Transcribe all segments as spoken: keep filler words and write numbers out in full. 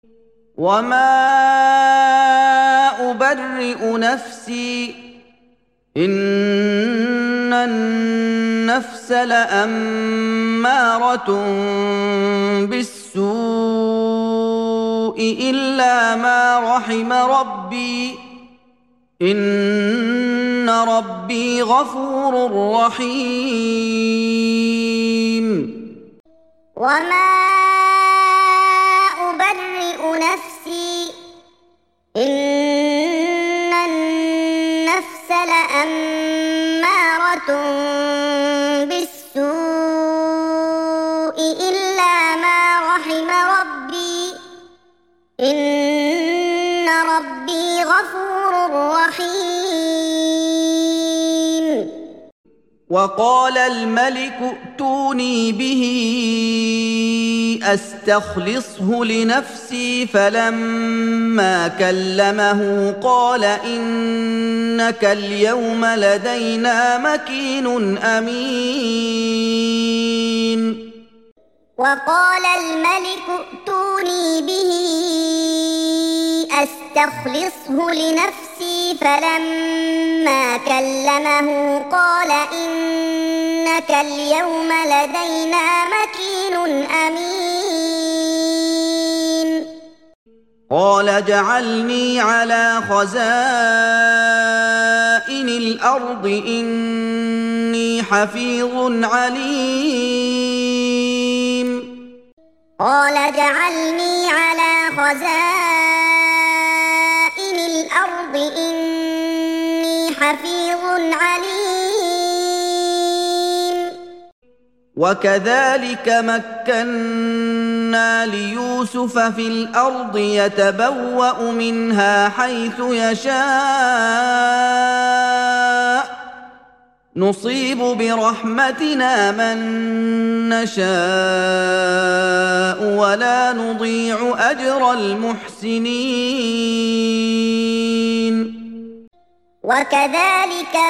وما أبرئ نفسي إن النفس لأمارة بالسوء إلا ما رحم ربي إن ربي غفور رحيم وما أبرئ نفسي إن النفس لأمارة بالسوء إلا ما رحم ربي إن ربي غفور رحيم وقال الملك ائتوني به أستخلصه لنفسي فلما كلمه قال إنك اليوم لدينا مكين أمين وقال الملك ائتوني به أستخلصه لنفسي فلما كلمه قال إنك اليوم لدينا مكين أمين قال اجعلني على خزائن الأرض إني حفيظ عليم قال اجعلني على خزائن الأرض إني حفيظ عليم وكذلك مكنا ليوسف في الأرض يتبوأ منها حيث يشاء نصيب برحمتنا من نشاء ولا نضيع أجر المحسنين وكذلك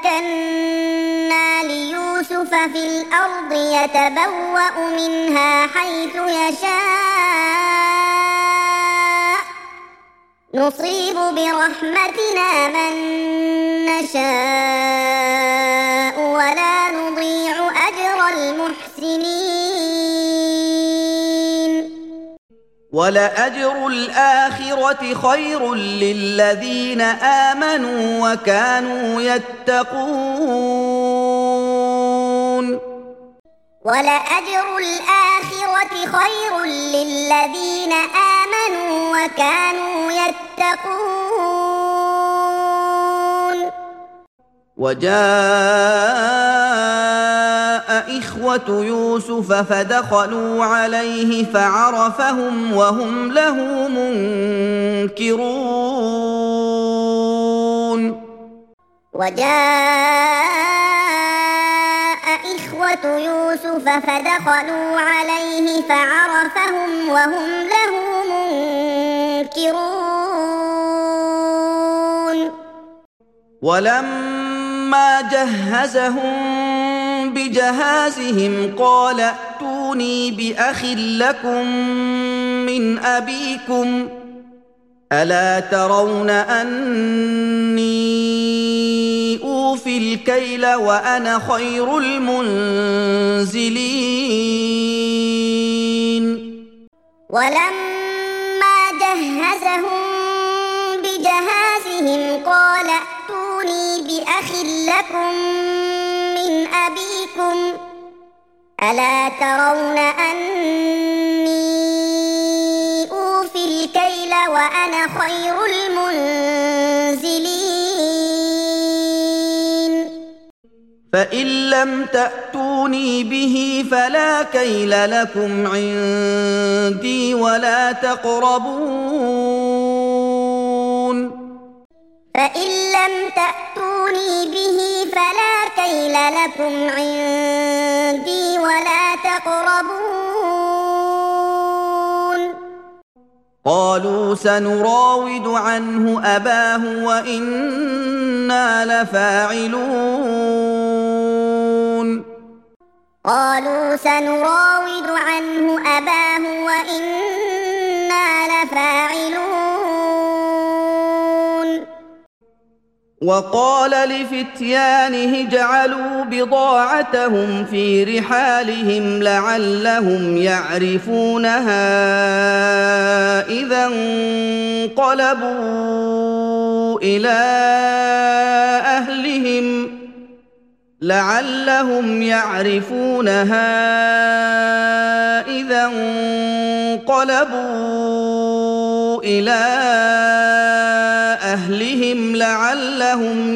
مكنا ليوسف في الأرض يتبوأ منها حيث يشاء نصيب برحمتنا من نشاء ولا نضيع أجر المحسنين ولأجر الآخرة خير للذين آمنوا وكانوا يتقون ولأجر الآخرة خير للذين آمنوا وكانوا يتقون وجاء إخوة يوسف فدخلوا عليه فعرفهم وهم له منكرون وجاء إخوة يوسف فدخلوا عليه فعرفهم وهم له منكرون ولما جهزهم بجهازهم قال ائتوني بأخ لكم من أبيكم ألا ترون أني أوفي الكيل وأنا خير المنزلين ولما جهزهم بجهازهم قال ائتوني بأخ لكم من أبيكم ألا ترون أني أوفي الكيل وأنا خير المنزلين فإن لم تأتوني به فلا كيل لكم عندي ولا تقربون فإن لم تأتوني به فلا كيل لكم عندي ولا تقربون قالوا سنراود عنه أباه وإنا لفاعلون قالوا سنراود عنه أباه وإنا فاعلون وقال لفتيانه اجعلوا بضاعتهم في رحالهم لعلهم يعرفونها إذا انقلبوا إلى أهلهم لعلهم يعرفونها إذا انقلبوا إلى أهلهم لعلهم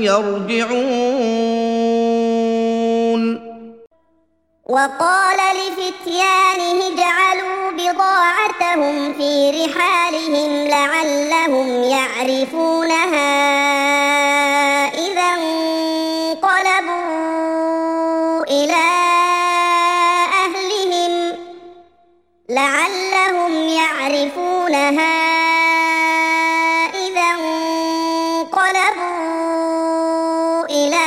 يرجعون وقال لفتيانه اجعلوا بضاعتهم في رحالهم لعلهم يعرفونها إذا انقلبوا إلى أهلهم لعلهم يعرفونها إذا انقلبوا إلى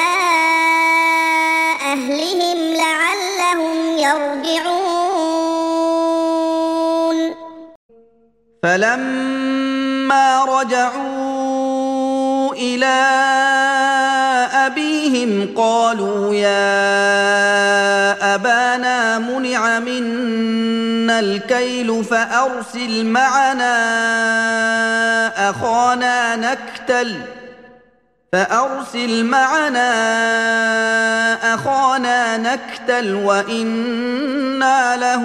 أهلهم لعلهم يرجعون فلما رجعوا إلى أبيهم قالوا يا أبانا منع منا الكيل فأرسل معنا أخانا نكتل فأرسل معنا أخانا نكتل وإنا له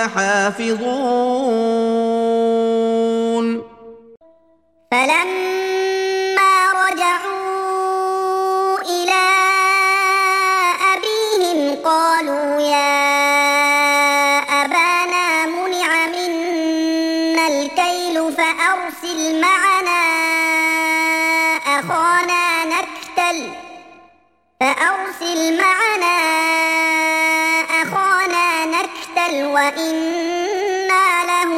لحافظون فلما رجعوا إلى أبيهم قالوا يا أبانا منع منا الكيل فأرسل معنا أخانا نكتل فأرسل معنا أخانا نكتل وإنا له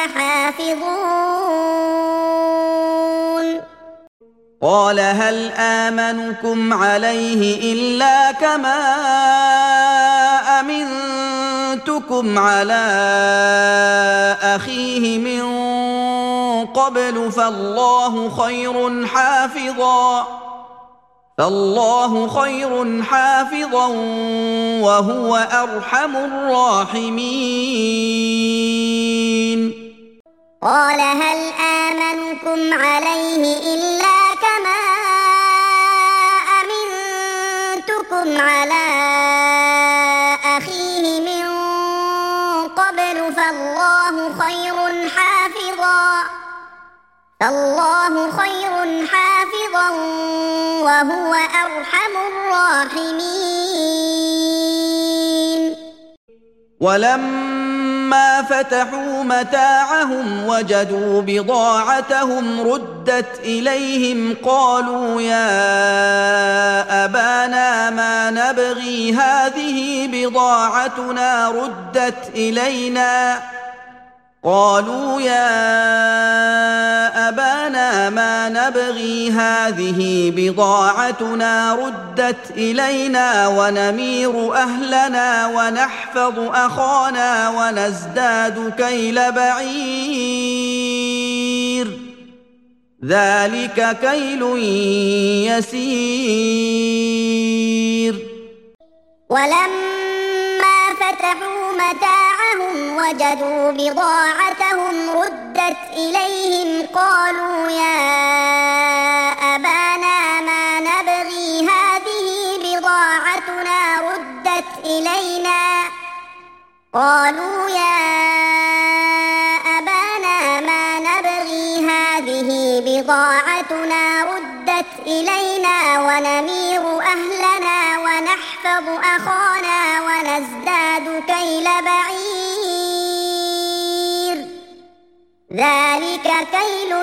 لحافظون قال هل آمنكم عليه إلا كما أمنتكم على أخيه من قبل فالله خير حافظا فالله خير حافظا وهو أرحم الراحمين قال هل آمنكم عليه إلا كما أمنتكم على أخيه من قبل فالله خير حافظا فالله خير حافظا وهو أرحم الراحمين ولما فتحوا متاعهم وجدوا بضاعتهم ردت إليهم قالوا يا أبانا ما نبغي هذه بضاعتنا ردت إلينا قالوا يا أبانا ما نبغي هذه بضاعتنا ردت إلينا ونمير أهلنا ونحفظ أخانا ونزداد كيل بعير ذلك كيل يسير ولما فتحوا متاعهم وجدوا بضاعتهم ردت إليهم قالوا يا أبانا ما نبغي هذه بضاعتنا ردت إلينا قالوا يا أبانا ما نبغي هذه بضاعتنا ردت إلينا ونمير أهلنا ونحفظ أخانا ونزداد كيل بعير ذلك كيل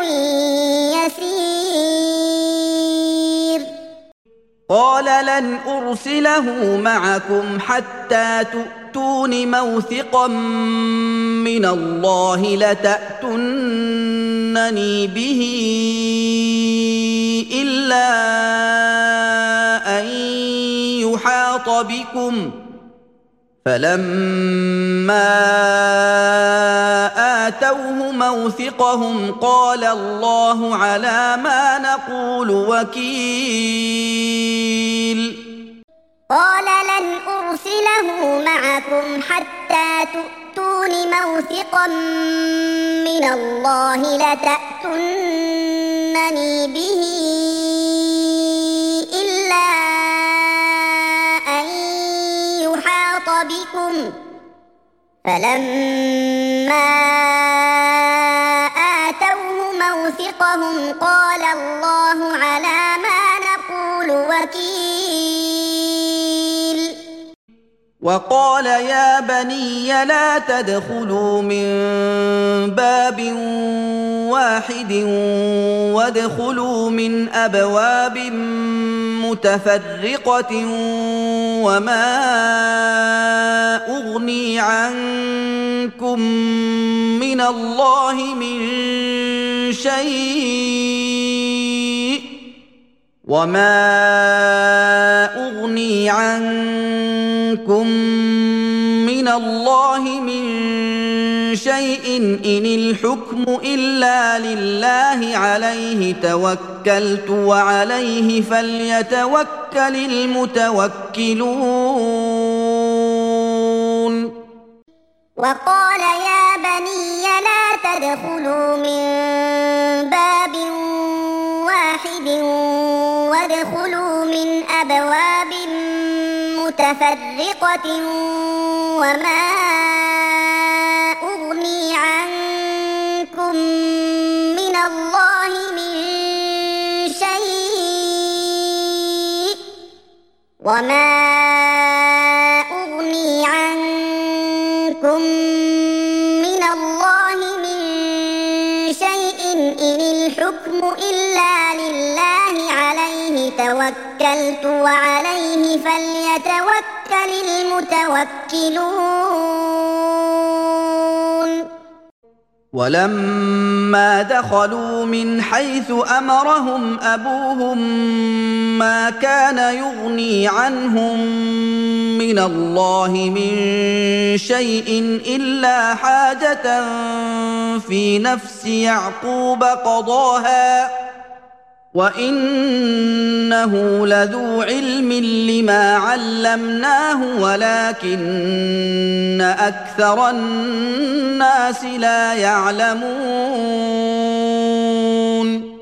يسير قال لن أرسله معكم حتى تؤتون موثقا من الله لتأتونني به إلا أن يحاط بكم فلما آتوه موثقهم قال الله على ما نقول وكيل قال لن أرسله معكم حتى تؤتون موثقا من الله لتأتونني به إلا أن يحاط بكم فلما آتوه موثقهم قال الله على ما نقول وكيل وقال يا بني لا تدخلوا من باب واحد وادخلوا من أبواب متفرقة وما أغني عنكم من الله من شيء وما أغني عنكم من الله من شيء إن الحكم إلا لله عليه توكلت وعليه فليتوكل المتوكلون وقال يا بني لا تدخلوا من باب واحد وادخلوا من أبواب متفرقة وما أغني عنكم من الله من شيء وما أغني عنكم من الله من شيء إن الحكم إلا لله عليه توكلت وعليه فليتوكل المتوكلون ولما دخلوا من حيث أمرهم أبوهم ما كان يغني عنهم من الله من شيء إلا حاجة في نفس يعقوب قضاها وإنه لذو علم لما علمناه ولكن أكثر الناس لا يعلمون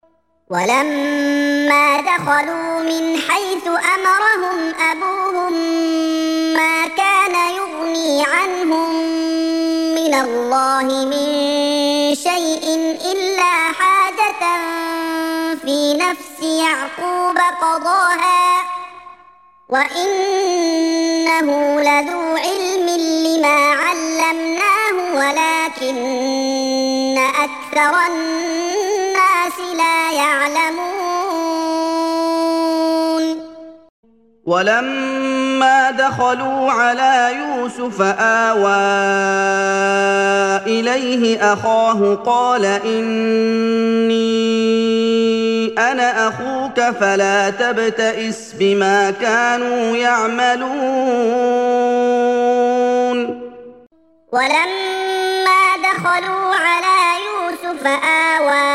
ولما دخلوا من حيث أمرهم أبوهم ما كان يغني عنهم من الله من شيء إلا حاجة في نفس يعقوب قضاها وإنه لذو علم لما علمناه ولكن أكثر الناس لا يعلمون ولما دخلوا على يوسف آوى إليه أخاه قال إني أنا أخوك فلا تبتئس بما كانوا يعملون ولما دخلوا على يوسف آوى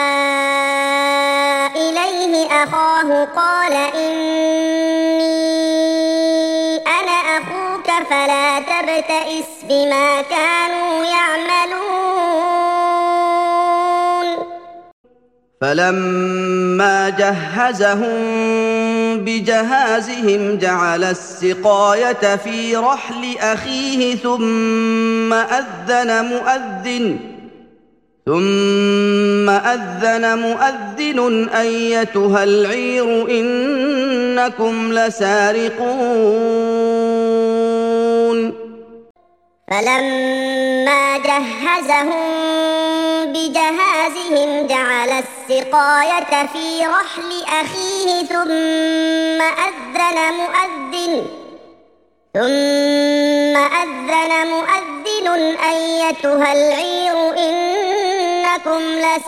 إليه أخاه قال إني أنا أخوك فلا تبتئس بما كانوا يعملون فلما جهزهم بجهازهم جعل السقاية في رحل أخيه ثم أذن مؤذن ثم أذن مؤذن أيتها العير إنكم لسارقون فلما جهزهم بجهازهم جعل السقاية في رحل أخيه ثم أذن مؤذن ثم أذن مؤذن أيتها العير إنكم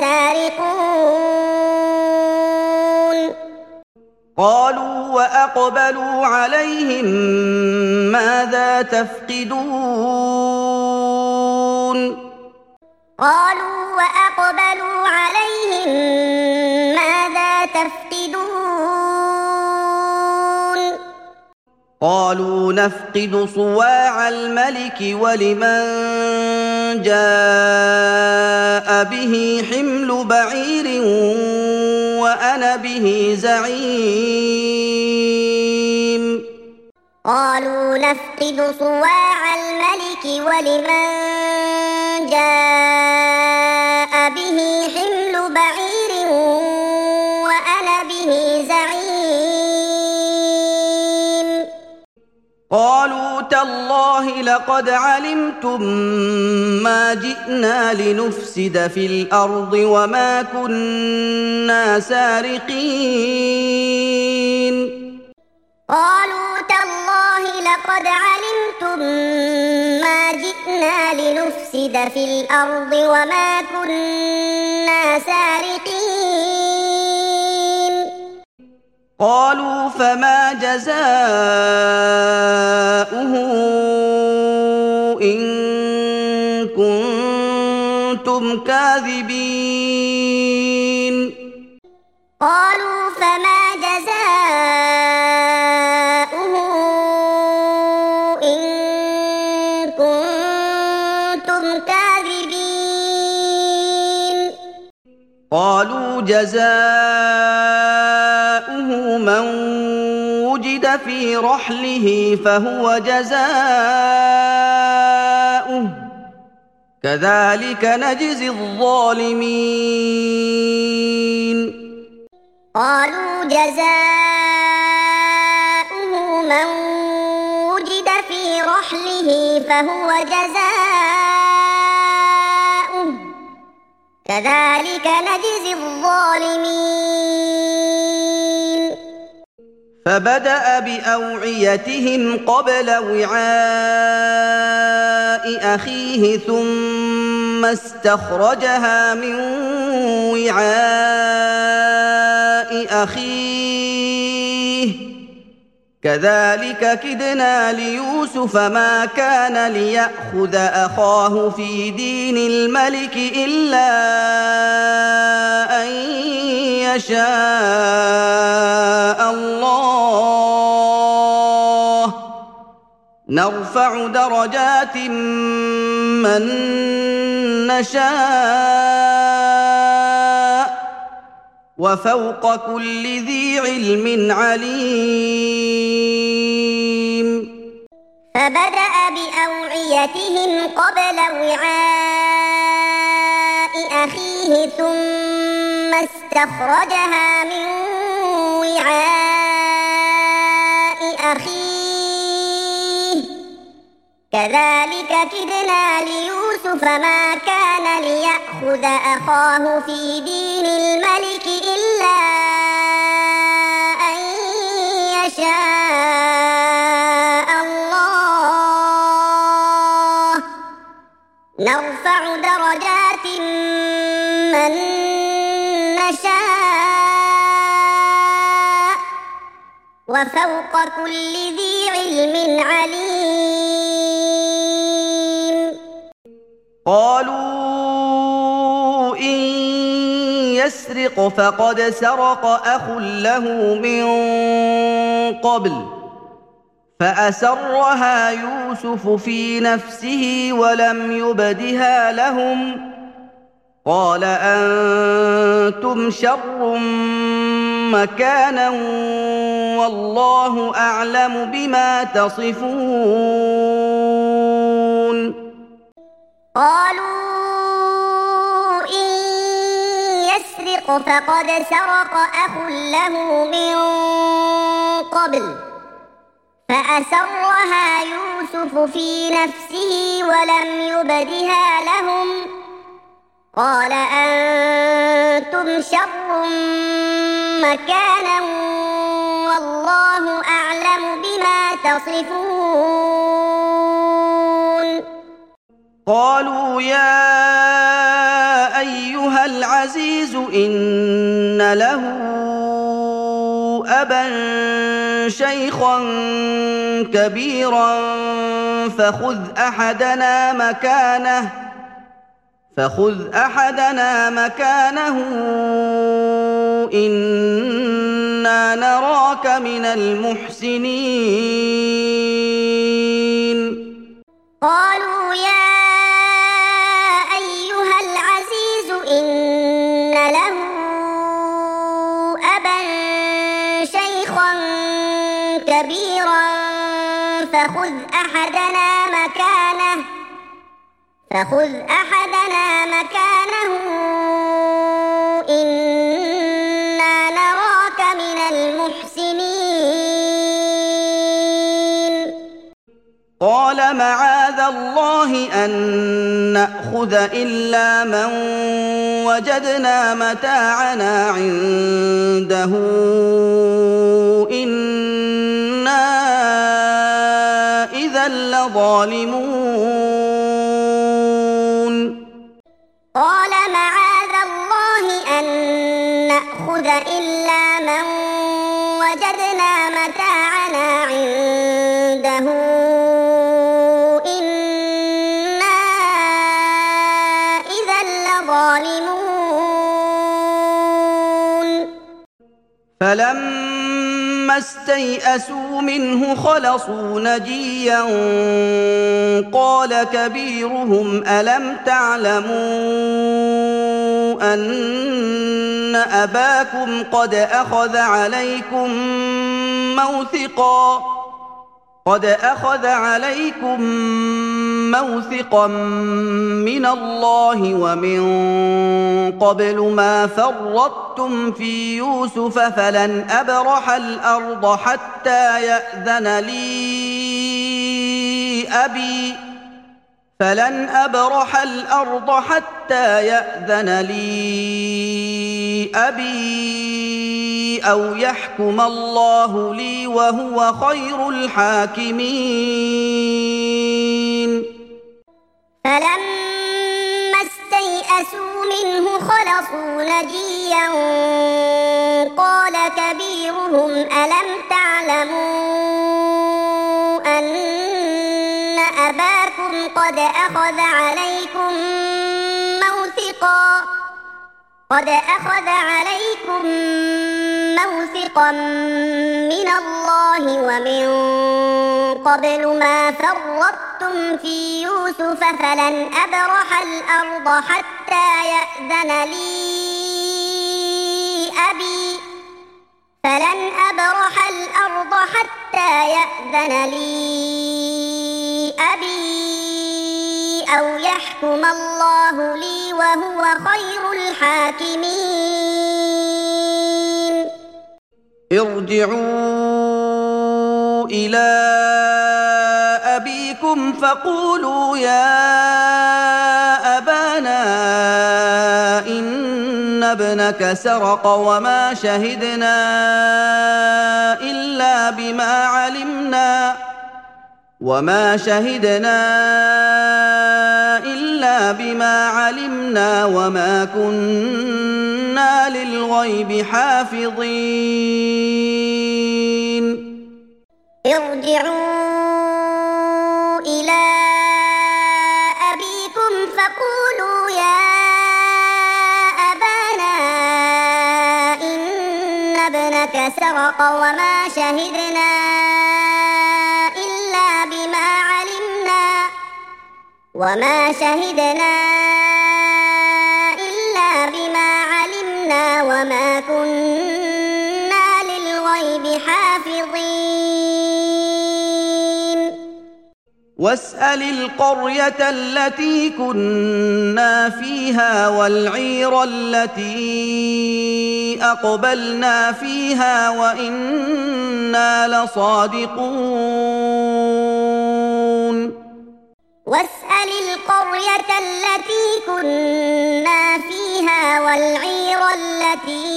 لسارقون قالوا وأقبلوا عليهم ماذا تفقدون قالوا وأقبلوا عليهم ماذا تفقدون قالوا نفقد صواع الملك ولمن جاء به حمل بعير وأنا به زعيم قالوا نفقد صواع الملك ولمن جاء به حمل بعير وأنا به زعيم قالوا تالله لقد علمتم ما جئنا لنفسد في الأرض وما كنا سارقين قالوا تالله لقد علمتم ما جئنا لنفسد في الأرض وما كنا سارقين قالوا فما جزاؤه إن كنتم كاذبين قالوا فما جزاؤه إن كنتم كاذبين قالوا جزاؤه من وجد في رحله فهو جزاؤه كذلك نجزي الظالمين قالوا جزاؤه من وجد في رحله فهو جزاؤه كذلك نجزي الظالمين فبدأ بأوعيتهم قبل وعاء أخيه ثم استخرجها من وعاء أخيه كذلك كدنا ليوسف ما كان ليأخذ أخاه في دين الملك إلا أن يشاء الله نرفع درجات من نشاء وفوق كل ذي علم عليم فبدأ بأوعيتهم قبل وعاء أخيه ثم استخرجها من وعاء أخيه كذلك كدنا ليوسف ما كان ليأخذ أخاه في دين الملك إلا أن يشاء الله نرفع درجات من نشاء وفوق كل ذي علم عليم قالوا إن يسرق فقد سرق أخ له من قبل فأسرها يوسف في نفسه ولم يبدها لهم قال أنتم شر مكانا والله أعلم بما تصفون قالوا إن يسرق فقد سرق أخ له من قبل فأسرها يوسف في نفسه ولم يبدها لهم قال أنتم شر مكانا والله أعلم بما تصفون قالوا يا أيها العزيز إن له أبا شيخا كبيرا فخذ أحدنا مكانه فخذ أحدنا مكانه إنا نراك من المحسنين قالوا يا أيها العزيز إن له أبا شيخا كبيرا فخذ أحدنا مكانه فخذ أحدنا مكانه إنا نراك من المحسنين قال معاذ الله أن نأخذ إلا من وجدنا متاعنا عنده إنا إذا لظالمون قال معاذ الله أن نأخذ إلا من وجدنا متاعنا عنده إنا إذا لظالمون فلما استيئسوا منه خلصوا نجيا قال كبيرهم ألم تعلموا أن أباكم قد أخذ عليكم موثقا قد أخذ عليكم موثقا من الله ومن قبل ما فرطتم في يوسف فلن أبرح الأرض حتى يأذن لي أبي فلن أبرح الأرض حتى يأذن لي أبي أو يحكم الله لي وهو خير الحاكمين فلما استيئسوا منه خلصوا نجيا قال كبيرهم ألم تعلموا أن أباكم قد أخذ عليكم موثقا قد أخذ عليكم موثقا من الله ومن قبل ما فرطتم في يوسف فلن أبرح الأرض حتى يأذن لي أبي فلن أبرح الأرض حتى يأذن لي أبي أو يحكم الله لي وهو خير الحاكمين ارجعوا إلى أبيكم فقولوا يا أبانا إن ابنك سرق وما شهدنا إلا بما علمنا وما شهدنا إلا بما علمنا وما كنا للغيب حافظين ارجعوا إلى أبيكم فقولوا يا أبانا إن ابنك سرق وما شهدنا إلا بما علمنا وما شهدنا إلا بما علمنا وما كنا للغيب حافظين واسأل القرية التي كنا فيها والعير التي أقبلنا فيها وإنا لصادقون واسأل القرية التي كنا فيها والعير التي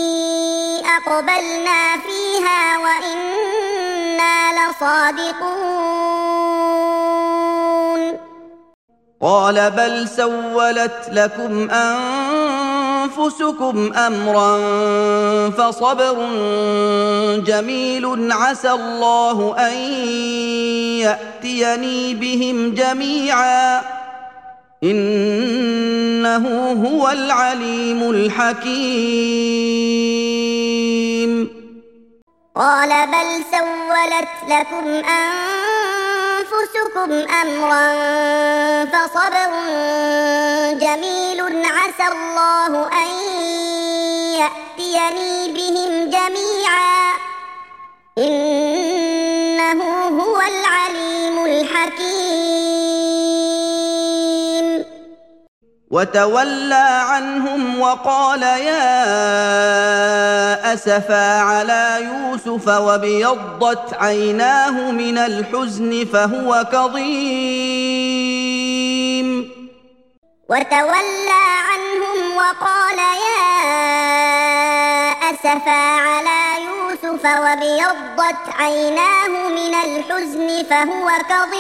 أقبلنا فيها وإنا لصادقون قال بل سولت لكم أنفسكم أمرا فصبر جميل عسى الله أن يأتيني بهم جميعا إنه هو العليم الحكيم. قال بل سولت لكم أنفسكم أمرا فصبر جميل عسى الله أن يأتيني بهم جميعا إنه هو العليم الحكيم. وتولى عنهم وقال يا أسفا على يوسف وابيضت عيناه من الحزن فهو كظيم. وتولى عنهم وقال يا أسفا على يوسف وابيضت عيناه من الحزن فهو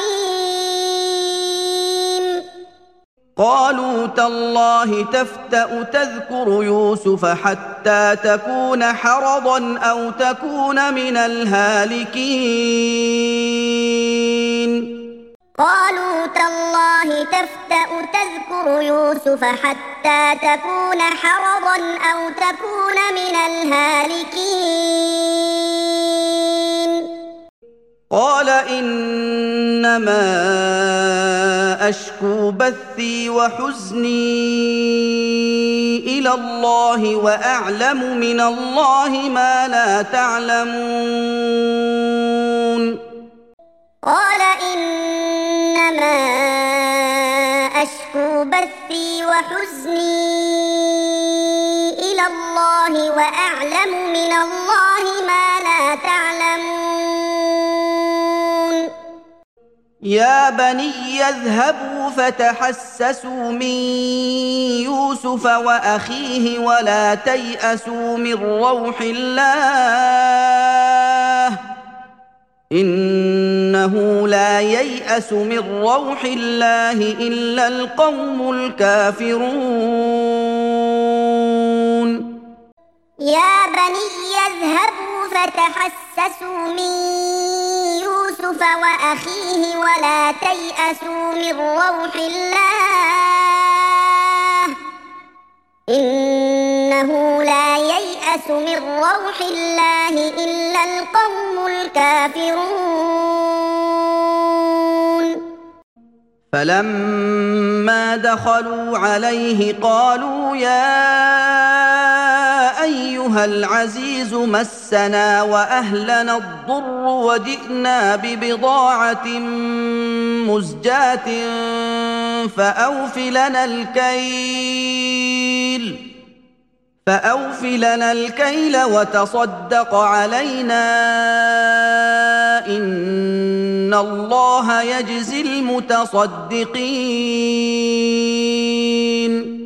كظيم. قالوا تالله تفتأ تذكر يوسف حتى تكون حرضا أو تكون من الهالكين. قالوا تالله تفتأ تذكر يوسف حتى تكون حرضا أو تكون من الهالكين. قال إنما أشكو بثي وحزني إلى الله وأعلم من الله ما لا تعلمون. قال إنما أشكو بثي وحزني إلى الله وأعلم من الله ما لا تعلمون. يا بني اذهبوا فتحسسوا من يوسف وأخيه ولا تيأسوا من روح الله إنه لا ييأس من روح الله إلا القوم الكافرون. يا بني اذهبوا فتحسسوا من يوسف وأخيه ولا تيأسوا من روح الله إنه لا ييأس من روح الله إلا القوم الكافرون. فلما دخلوا عليه قالوا يا أيها العزيز مسنا وأهلنا الضر وجئنا ببضاعة مزجاة فأوف لنا الكيل فأوف لنا الكيل وتصدق علينا إن الله يجزي المتصدقين.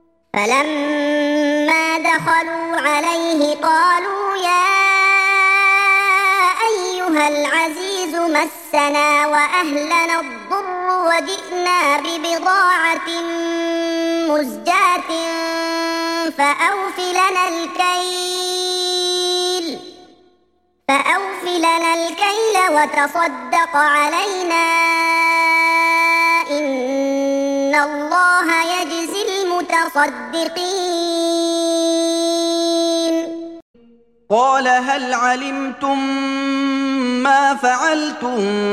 فلما دخلوا عليه قالوا يا أيها العزيز مسنا وأهلنا الضر وجئنا ببضاعة مزجاة فأوف لنا الكيل فأوف لنا الكيل وتصدق علينا إن الله يجزي المتصدقين. قال هل علمتم ما فعلتم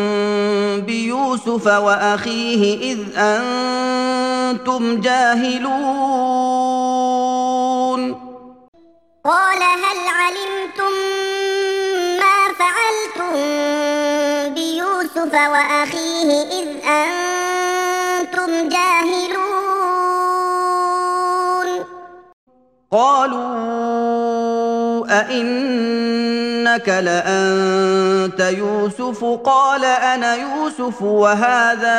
بيوسف وأخيه إذ أنتم جاهلون. قال هل علمتم ما فعلتم بيوسف وأخيه إذ أنتم جاهلون. قالوا أئنك لأنت يوسف قال أنا يوسف وهذا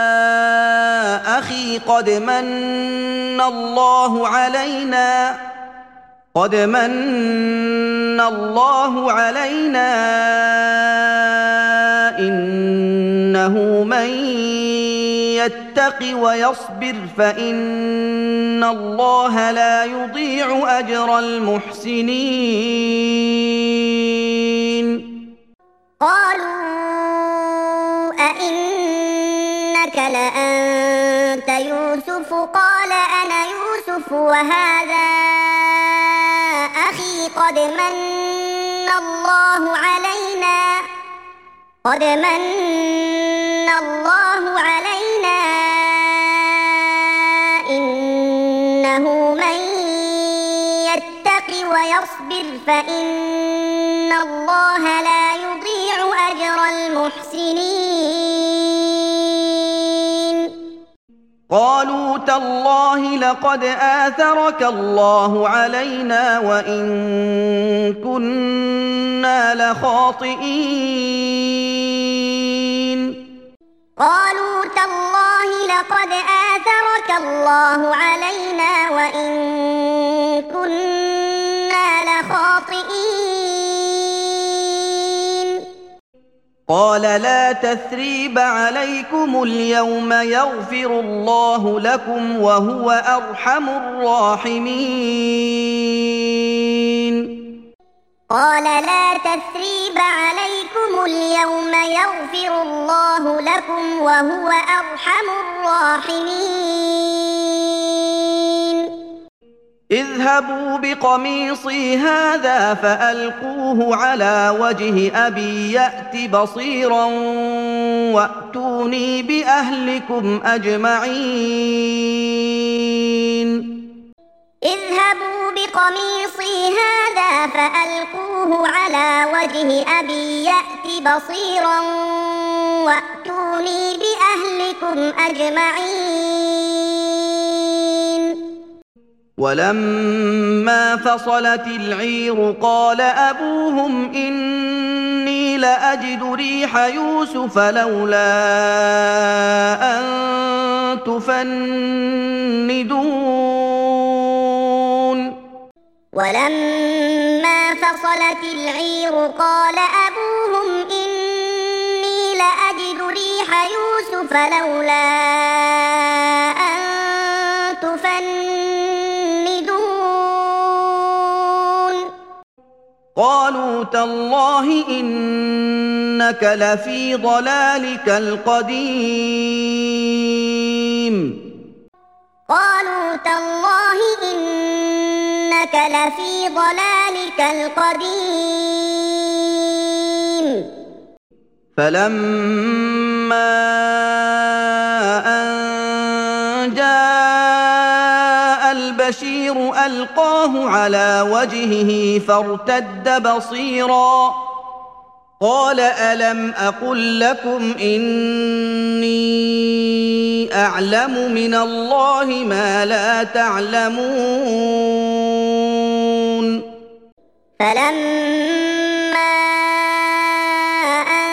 أخي قد من الله علينا قد من الله علينا إنه من يتق ويصبر فإن الله لا يضيع أجر المحسنين. قالوا أئنك لأنت يوسف قال أنا يوسف وهذا أخي قد من الله علينا قد من الله علينا إنه من يتق ويصبر فإن الله لا يضيع أجر المحسنين قالوا تالله لقد آثرك الله علينا وإن كنا لخاطئين قالوا تالله لقد آثرك الله علينا وإن كنا لخاطئين قال لا تثريب عليكم اليوم يغفر الله لكم وهو أرحم الراحمين قال لا تثريب عليكم اليوم يغفر الله لكم وهو أرحم الراحمين اذهبوا بقميصي هذا فألقوه على وجه أبي يأت بصيرا وأتوني بأهلكم أجمعين اذهبوا بقميصي هذا فألقوه على وجه أبي يأت بصيرا وأتوني بأهلكم أجمعين ولما فصلت العير قال أبوهم إني لأجد ريح يوسف لولا أن تفندون ولما فصلت العير قال أبوهم إني لأجد ريح يوسف لولا أن تفندون قالوا تالله إنك لفي ضلالك القديم قالوا تالله إنك لفي ضلالك القديم فلما أن جاء البشير ألقاه على وجهه فارتد بصيرا قال ألم أقل لكم إني أعلم من الله ما لا تعلمون فلما أن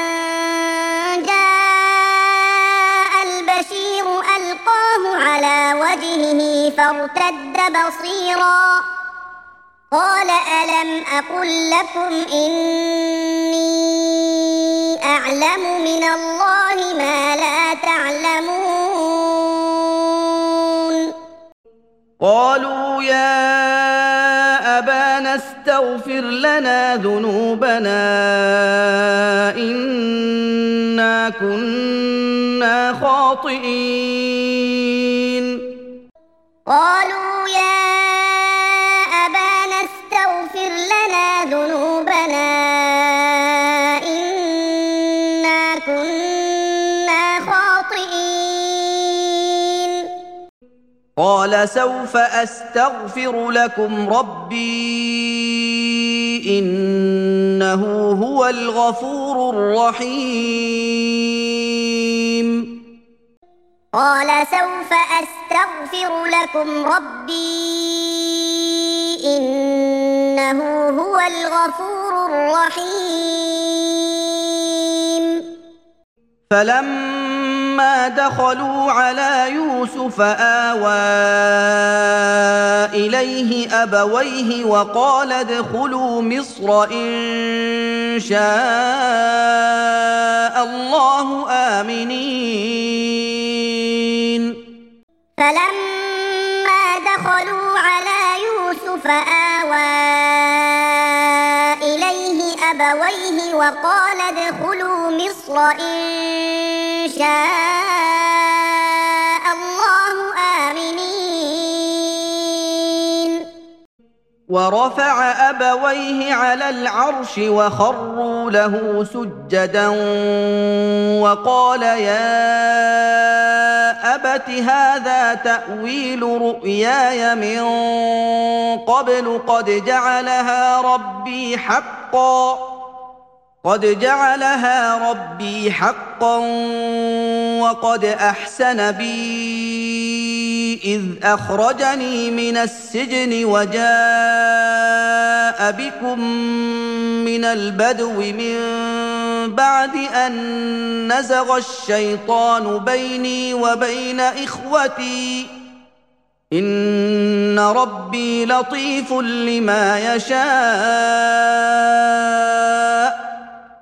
جاء البشير ألقاه على وجهه فارتد بصيرا قال ألم أقل لكم إني أعلم من الله ما لا تعلمون قالوا يا أبانا استغفر لنا ذنوبنا إنا كنا خاطئين قالوا يا أبانا استغفر لنا ذنوبنا إنا كنا خاطئين قال سوف أستغفر لكم ربي إنه هو الغفور الرحيم قال سوف أستغفر لكم ربي إنه هو الغفور الرحيم فلما دخلوا على يوسف آوى إليه أبويه وقال ادخلوا مصر إن شاء الله آمنين فلما دخلوا على يوسف آوى إليه أبويه وقال ادخلوا مصر إن شاء الله ورفع أبويه على العرش وخروا له سجدا وقال يا أبت هذا تأويل رؤياي من قبل قد جعلها ربي حقا قد جعلها ربي حقا وقد أحسن بي إذ أخرجني من السجن وجاء بكم من البدو من بعد أن نزغ الشيطان بيني وبين إخوتي إن ربي لطيف لما يشاء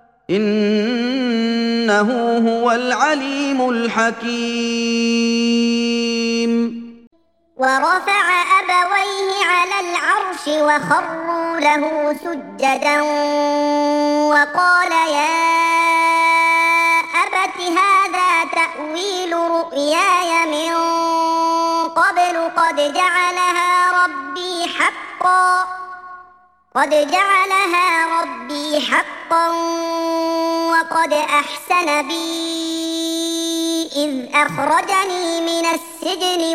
إنه هو العليم الحكيم ورفع أبويه على العرش وخروا له سجدا وقال يا أبت هذا تأويل رؤياي من قبل قد جعلها ربي حقا قد جعلها ربي حقا وقد أحسن بي إذ أخرجني من السجن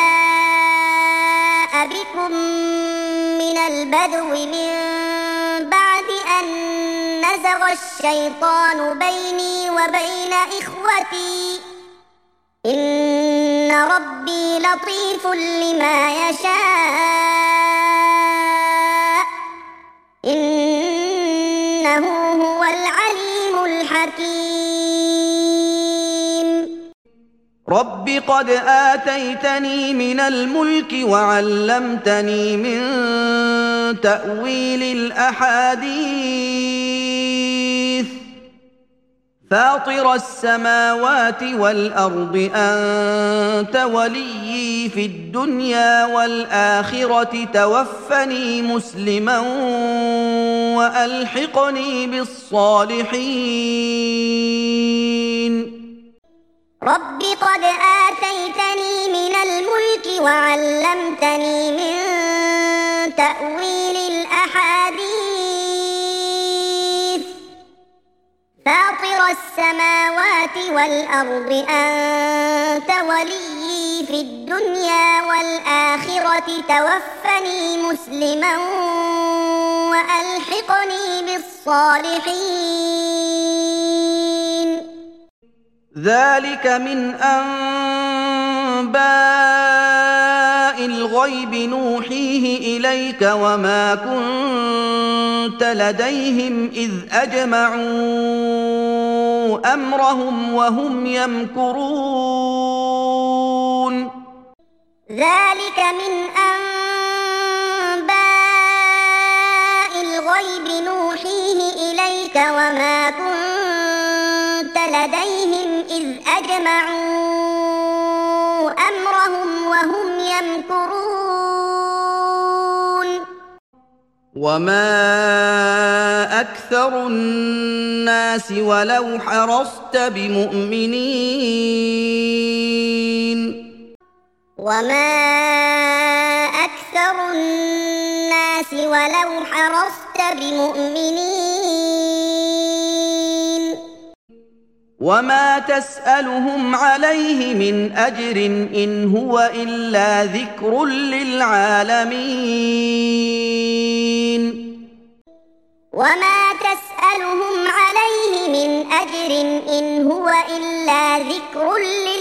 وجاء بكم من البدو من بعد أن نزغ الشيطان بيني وبين إخوتي إن ربي لطيف لما يشاء إنه هو العليم الحكيم رب قد آتيتني من الملك وعلمتني من تأويل الأحاديث فاطر السماوات والأرض أنت وليي في الدنيا والآخرة توفني مسلما وألحقني بالصالحين رب قد آتيتني من الملك وعلمتني من تأويل الأحاديث فاطر السماوات والأرض أنت وليي في الدنيا والآخرة توفني مسلما وألحقني بالصالحين ذلك من أنباء الغيب نوحيه إليك وما كنت لديهم إذ أجمعوا أمرهم وهم يمكرون ذلك من أنباء الغيب نوحيه إليك وما كنت لديهم إذ أجمعوا أمرهم وهم يمكرون وما أكثر الناس ولو حرصت بمؤمنين وما أكثر الناس ولو حرصت بمؤمنين وما تسألهم عليه من أجر إن هو إلا ذكر للعالمين وما تسألهم عليه من أجر إن هو إلا ذكر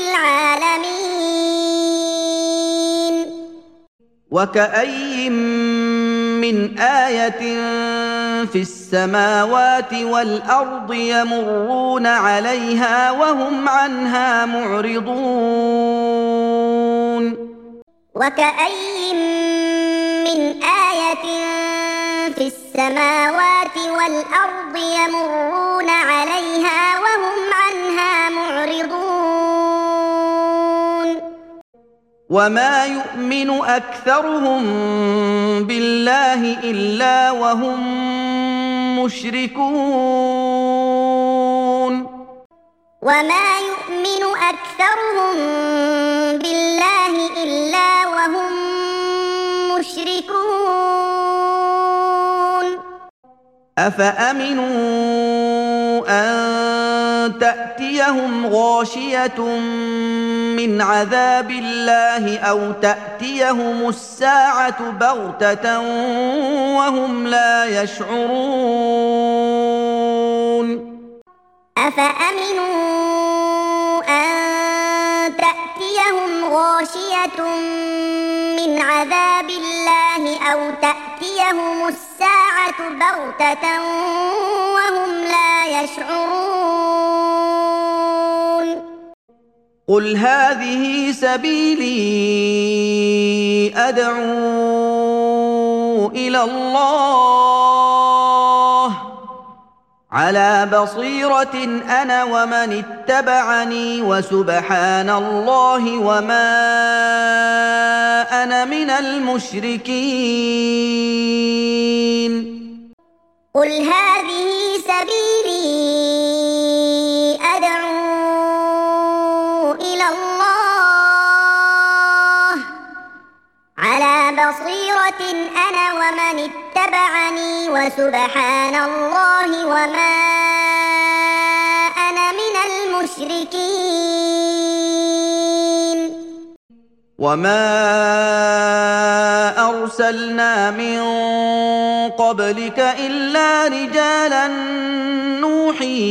للعالمين وكأي من آية في السماوات والأرض يمرون عليها وهم عنها معرضون وكأي من آية في السماوات والأرض يمرون عليها وهم عنها معرضون وما يؤمن أكثرهم بالله إلا وهم مشركون وما يؤمن أكثرهم بالله إلا وهم مشركون أفأمنوا أن تأتيهم غاشية من عذاب الله أو تأتيهم الساعة بغتة وهم لا يشعرون أفأمنوا أن تأتيهم غاشية من عذاب الله أو تأتيهم الساعة بغتة وهم لا يشعرون قل هذه سبيلي أدعو إلى الله على بصيرة أنا ومن اتبعني وسبحان الله وما أنا من المشركين قل هذه سبيلي أدعو إلى الله على بصيرة أنا ومن اتبعني وسبحان الله وما أنا من المشركين وما أرسلنا من قبلك إلا رجالا نوحي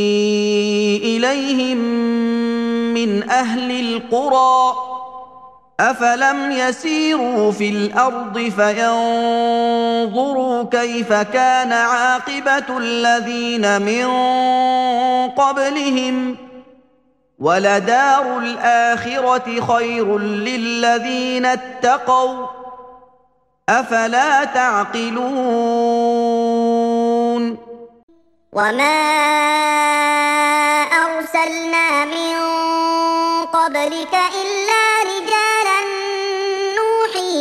إليهم من أهل القرى أفلم يسيروا في الأرض فينظروا كيف كان عاقبة الذين من قبلهم ولدار الآخرة خير للذين اتقوا أفلا تعقلون وما أرسلنا من قبلك إلا رجالا نوحي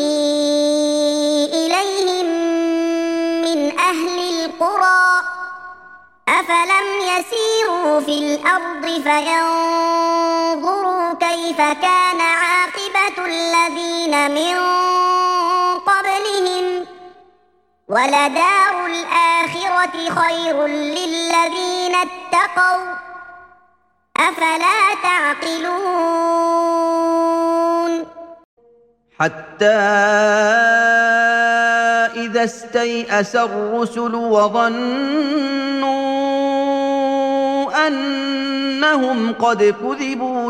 إليهم من أهل القرى أفلم يسيروا في الأرض فينظروا كيف كان عاقبة الذين من قبلهم ولدار الآخرة خير للذين اتقوا أفلا تعقلون حتى إذا استيأس الرسل وظنوا أنهم قد كذبوا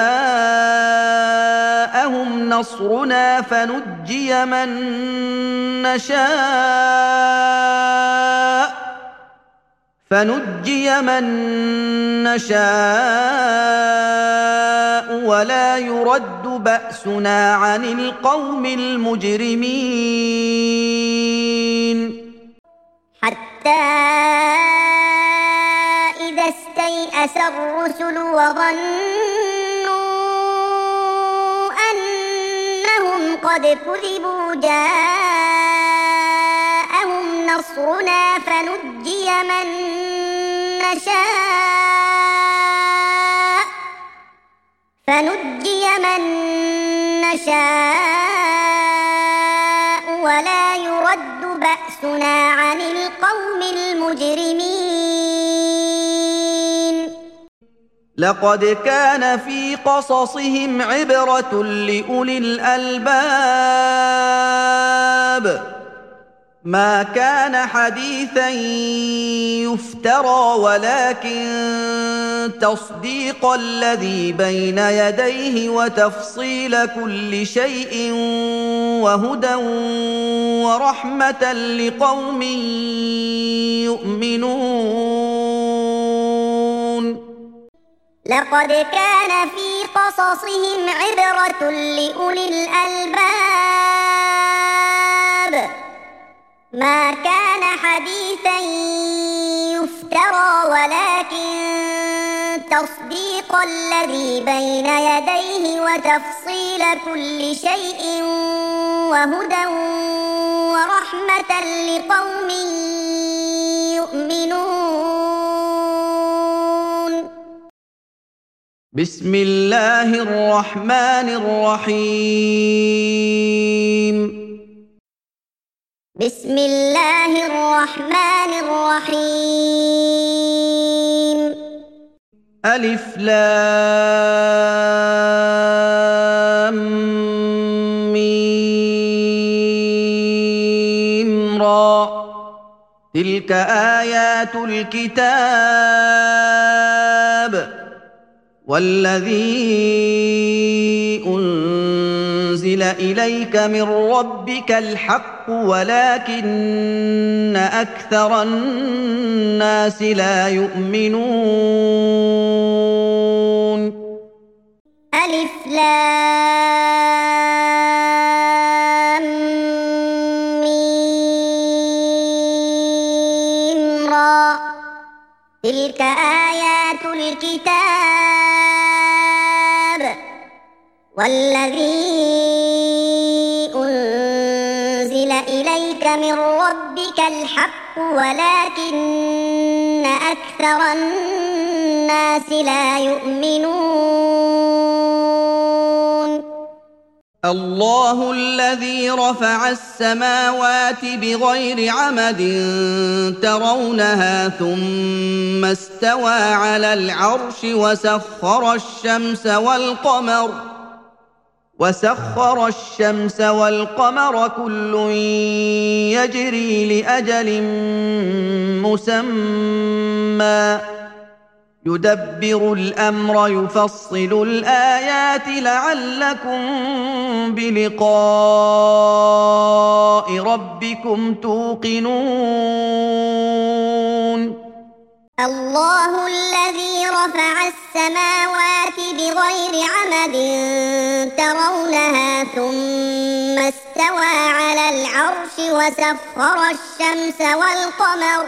جاءهم نصرنا فنجي من نشاء فنجي من نشاء ولا يرد بأسنا عن القوم المجرمين حتى إذا استيأس الرسل وظنوا أنهم قد كذبوا جاءهم نصرنا فنجي من نشاء فنجي من نشاء ولا يرد بأسنا عن القوم المجرمين لقد كان في قصصهم عبرة لأولي الألباب ما كان حديثا يفترى ولكن تصديق الذي بين يديه وتفصيل كل شيء وهدى ورحمة لقوم يؤمنون لقد كان في قصصهم عبرة لأولي الألباب ما كان حديثا يفترى ولكن تصديق الذي بين يديه وتفصيل كل شيء وهدى ورحمة لقوم يؤمنون بسم الله الرحمن الرحيم بسم الله الرحمن الرحيم ألف لام ميم را تلك آيات الكتاب والذي أنزل إليك من ربك الحق ولكن أكثر الناس لا يؤمنون ألف لام ميم را تلك آيات الكتاب والذي أنزل إليك من ربك الحق ولكن أكثر الناس لا يؤمنون الله الذي رفع السماوات بغير عمد ترونها ثم استوى على العرش وسخر الشمس والقمر وسخر الشمس والقمر كل يجري لأجل مسمى يدبر الأمر يفصل الآيات لعلكم بلقاء ربكم توقنون الله الذي رفع السماوات بغير عمد ترونها ثم استوى على العرش وسخر الشمس والقمر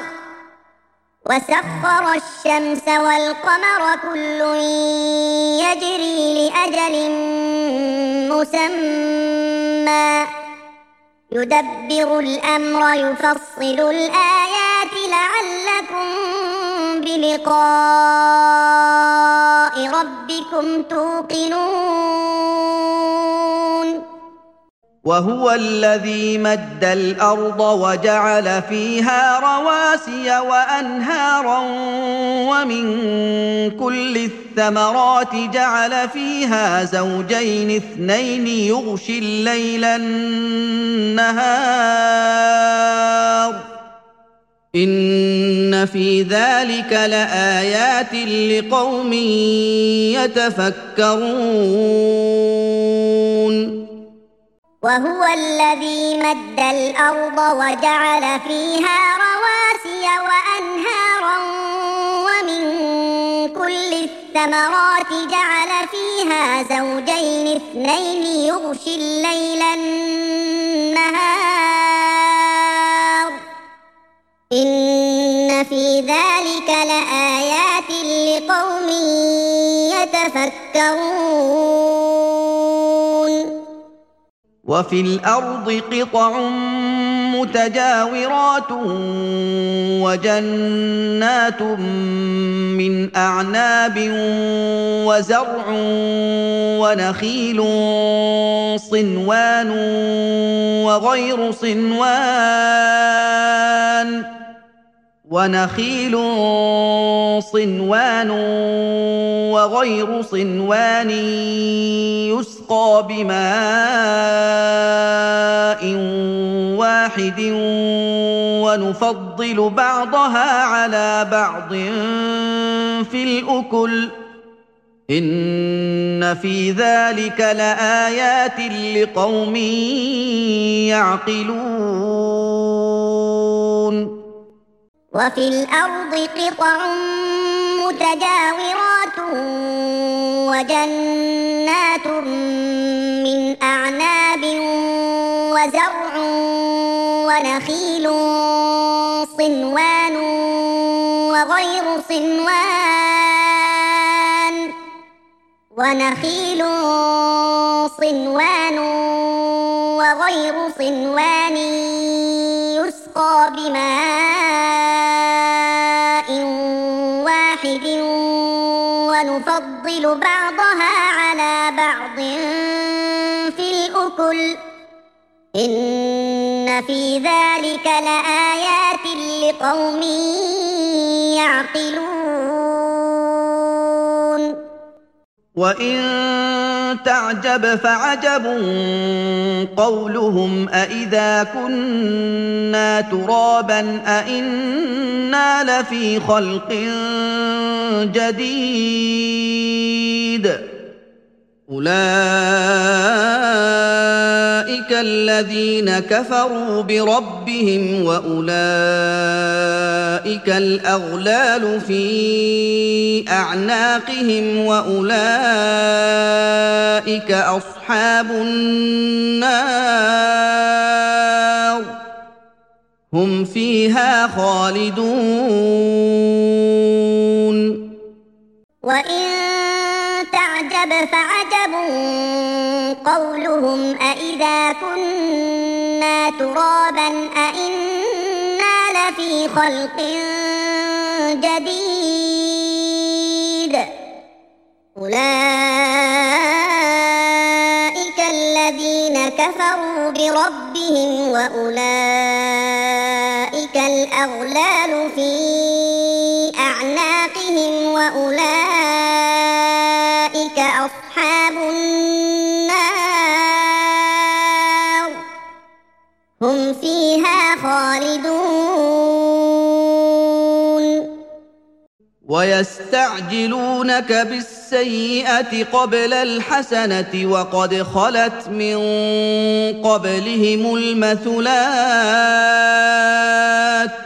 وسخر الشمس والقمر كل يجري لأجل مسمى يدبر الأمر يفصل الآيات لعلكم بلقاء ربكم توقنون وهو الذي مد الأرض وجعل فيها رواسي وأنهارا ومن كل الثمرات جعل فيها زوجين اثنين يغشي الليل النهار إن في ذلك لآيات لقوم يتفكرون وهو الذي مد الأرض وجعل فيها رواسي وأنهارا ومن كل الثمرات جعل فيها زوجين اثنين يغشي الليل النهار إن في ذلك لآيات لقوم يتفكرون وفي الأرض قطع متجاورات وجنات من أعناب وزرع ونخيل صنوان وغير صنوان ونخيل صنوان وغير صنوان يسقى بماء واحد ونفضل بعضها على بعض في الأكل إن في ذلك لآيات لقوم يعقلون وفي الأرض قطع متجاورات وجنات من أعناب وزرع ونخيل صنوان وغير صنوان ونخيل صنوان وغير صنوان يسقى بماء واحد ونفضل بعضها على بعض في الأكل إن إن في ذلك لآيات لقوم يعقلون وإن تعجب فعجب قولهم أإذا كنا ترابا أإنا لفي خلق جديد أولئك الذين كفروا بربهم وأولئك الأغلال في أعناقهم وأولئك أصحاب النار هم فيها خالدون وإن تعجب فعجب قولهم أإذا كنا ترابا أإنا لفي خلق جديد أولئك الذين كفروا بربهم وأولئك الأغلال في أعناقهم وأولئك أصحاب النار هم فيها خالدون ويستعجلونك بالسيئة قبل الحسنة وقد خلت من قبلهم المثلات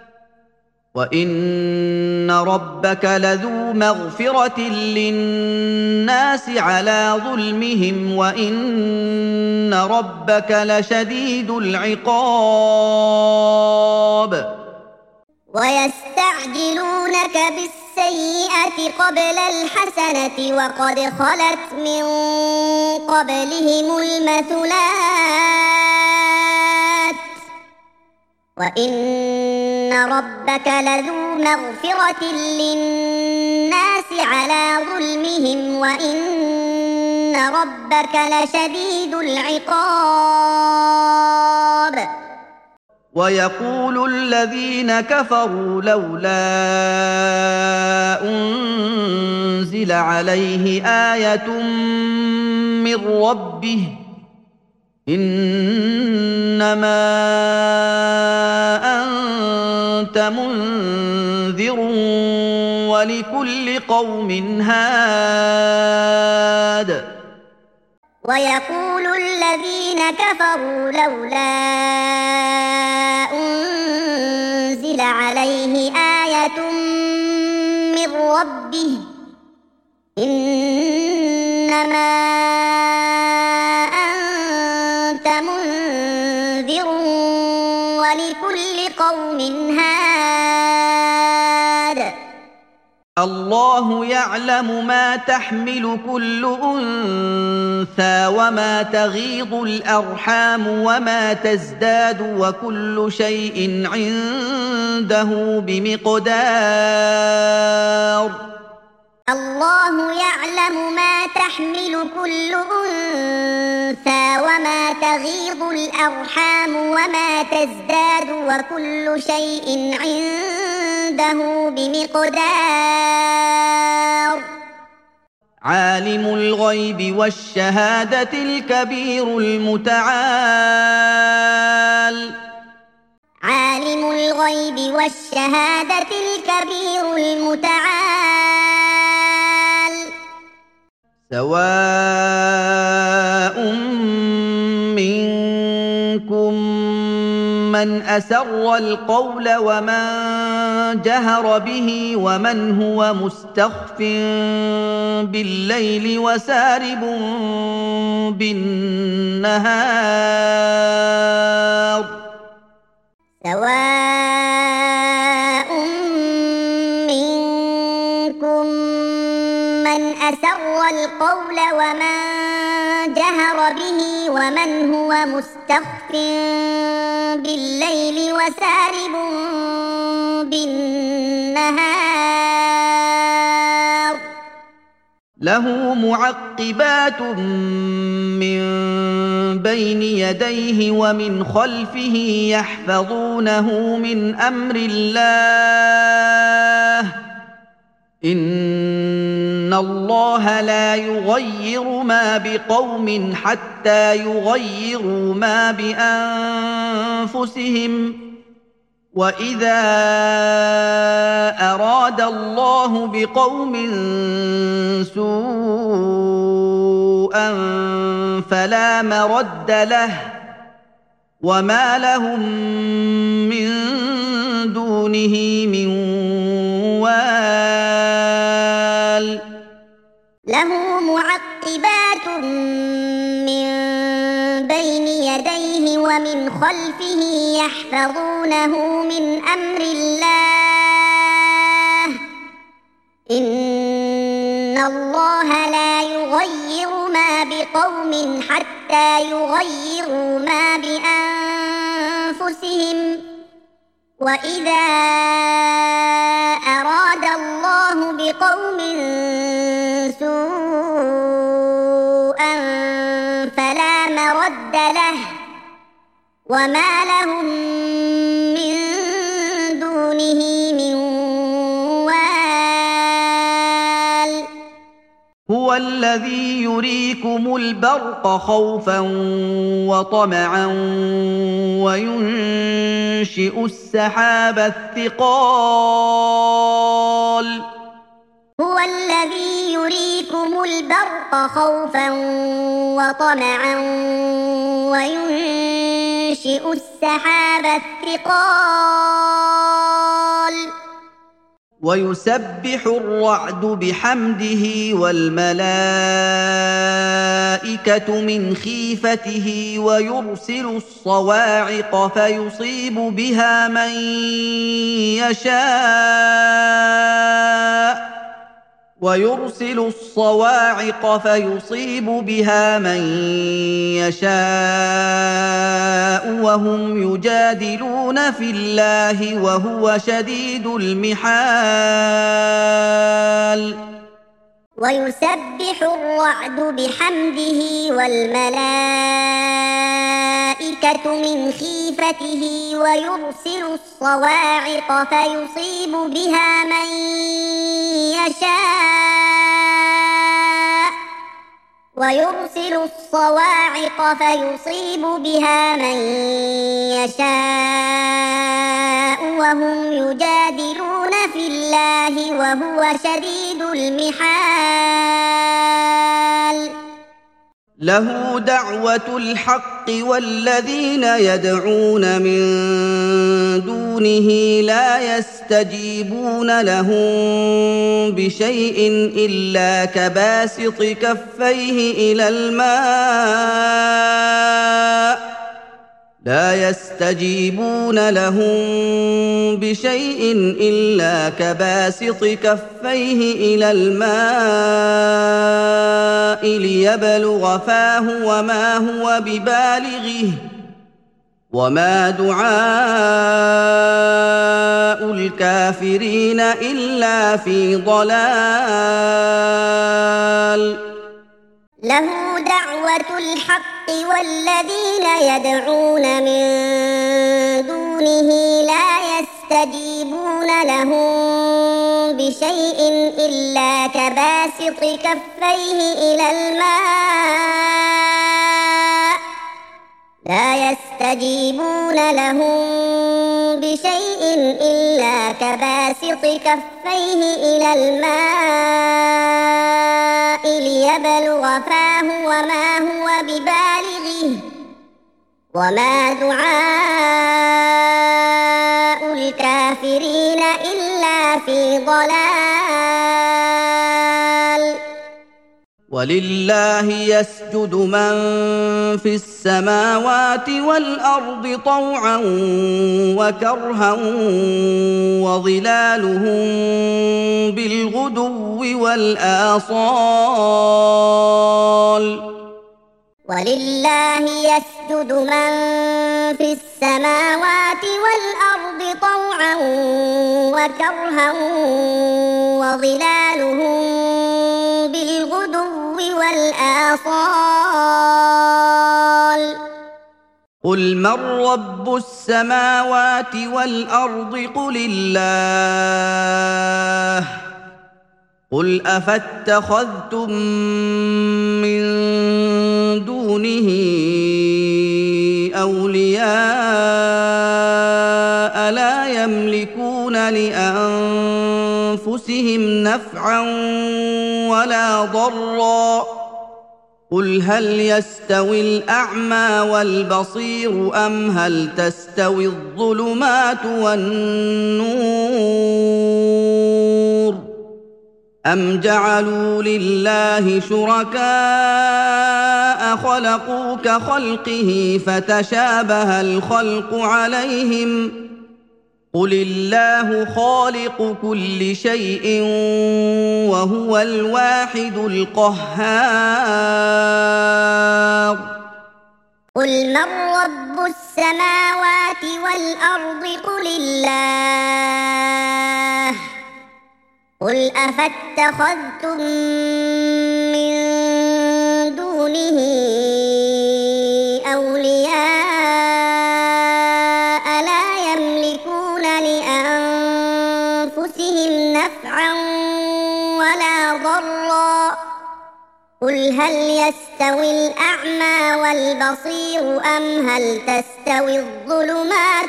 وإن ربك لذو مغفرة للناس على ظلمهم وإن ربك لشديد العقاب ويستعجلونك بالسيئة قبل الحسنة وقد خلت من قبلهم المثلات وإن ربك لذو مغفرة للناس على ظلمهم وإن ربك لشديد العقاب ويقول الذين كفروا لولا أنزل عليه آية من ربه إنما أنت منذر ولكل قوم هاد ويقول الذين كفروا لولا أنزل عليه آية من ربه إنما أنت منذر ولكل قوم هاد الله يعلم ما تحمل كل أنثى وما تغيض الأرحام وما تزداد وكل شيء عنده بمقدار الله يعلم ما تحمل كل أنثى وما تغيض الأرحام وما تزداد وكل شيء عنده بمقدار عالم الغيب والشهادة الكبير المتعال عالم الغيب والشهادة الكبير المتعال سواء منكم من أسر القول ومن جهر به ومن هو مستخف بالليل وسارب بالنهار سواء منكم من أسر القول ومن جهر به ومن هو مستخف بالليل وسارب بالنهار له معقبات من بين يديه ومن خلفه يحفظونه من أمر الله إن الله لا يغير ما بقوم حتى يغيروا ما بأنفسهم وإذا أراد الله بقوم سوءا فلا مرد له وما لهم من دونه من وال له معقبات من بين يديه ومن خلفه يحفظونه من أمر الله إن الله لا يغير ما بقوم حتى يغيروا ما بأنفسهم وإذا أراد الله بقوم سوءا فلا مرد له وما لهم من دونه من وال هو الذي يريكم البرق خوفا وطمعا وينشئ السحاب الثقال هو الذي يريكم البرق خوفا وطمعا وينشئ السحاب الثقال ويسبح الرعد بحمده والملائكة من خيفته ويرسل الصواعق فيصيب بها من يشاء ويرسل الصواعق فيصيب بها من يشاء وهم يجادلون في الله وهو شديد المحال ويسبح الرعد بحمده والملائكة من خيفته ويرسل الصواعق فيصيب بها من يشاء ويرسل الصواعق فيصيب بها من يشاء وهم يجادلون في الله وهو شديد المحال له دعوة الحق والذين يدعون من دونه لا يستجيبون لهم بشيء إلا كباسط كفيه إلى الماء لا يستجيبون لهم بشيء إلا كباسط كفيه إلى الماء ليبلغ فاه وما هو ببالغه وما دعاء الكافرين إلا في ضلال له دعوة الحق والذين يدعون من دونه لا يستجيبون لهم بشيء إلا كباسط كفيه إلى الماء لا يستجيبون لهم بشيء إلا كباسط كفيه إلى الماء ليبلغ فاه وما هو ببالغه وما دعاء الكافرين إلا في ضلال ولله يسجد من في السماوات والأرض طوعا وكرها وظلالهم بالغدو والآصال ولله يسجد من في السماوات والأرض طوعا وكرها وظلالهم بالغدو والآصال قل من رب السماوات والأرض قل الله قل أفاتخذتم من دونه أولياء لا يملكون لأنفسهم نفعا ولا ضرا قل هل يستوي الأعمى والبصير أم هل تستوي الظلمات والنور أم جعلوا لله شركاء خلقوا كخلقه فتشابه الخلق عليهم قل الله خالق كل شيء وهو الواحد القهار قل من رب السماوات والأرض قل الله قل أفاتخذتم من دونه أولياء لا يملكون لأنفسهم نفعا ولا ضرا قل هل يستوي الأعمى والبصير أم هل تستوي الظلمات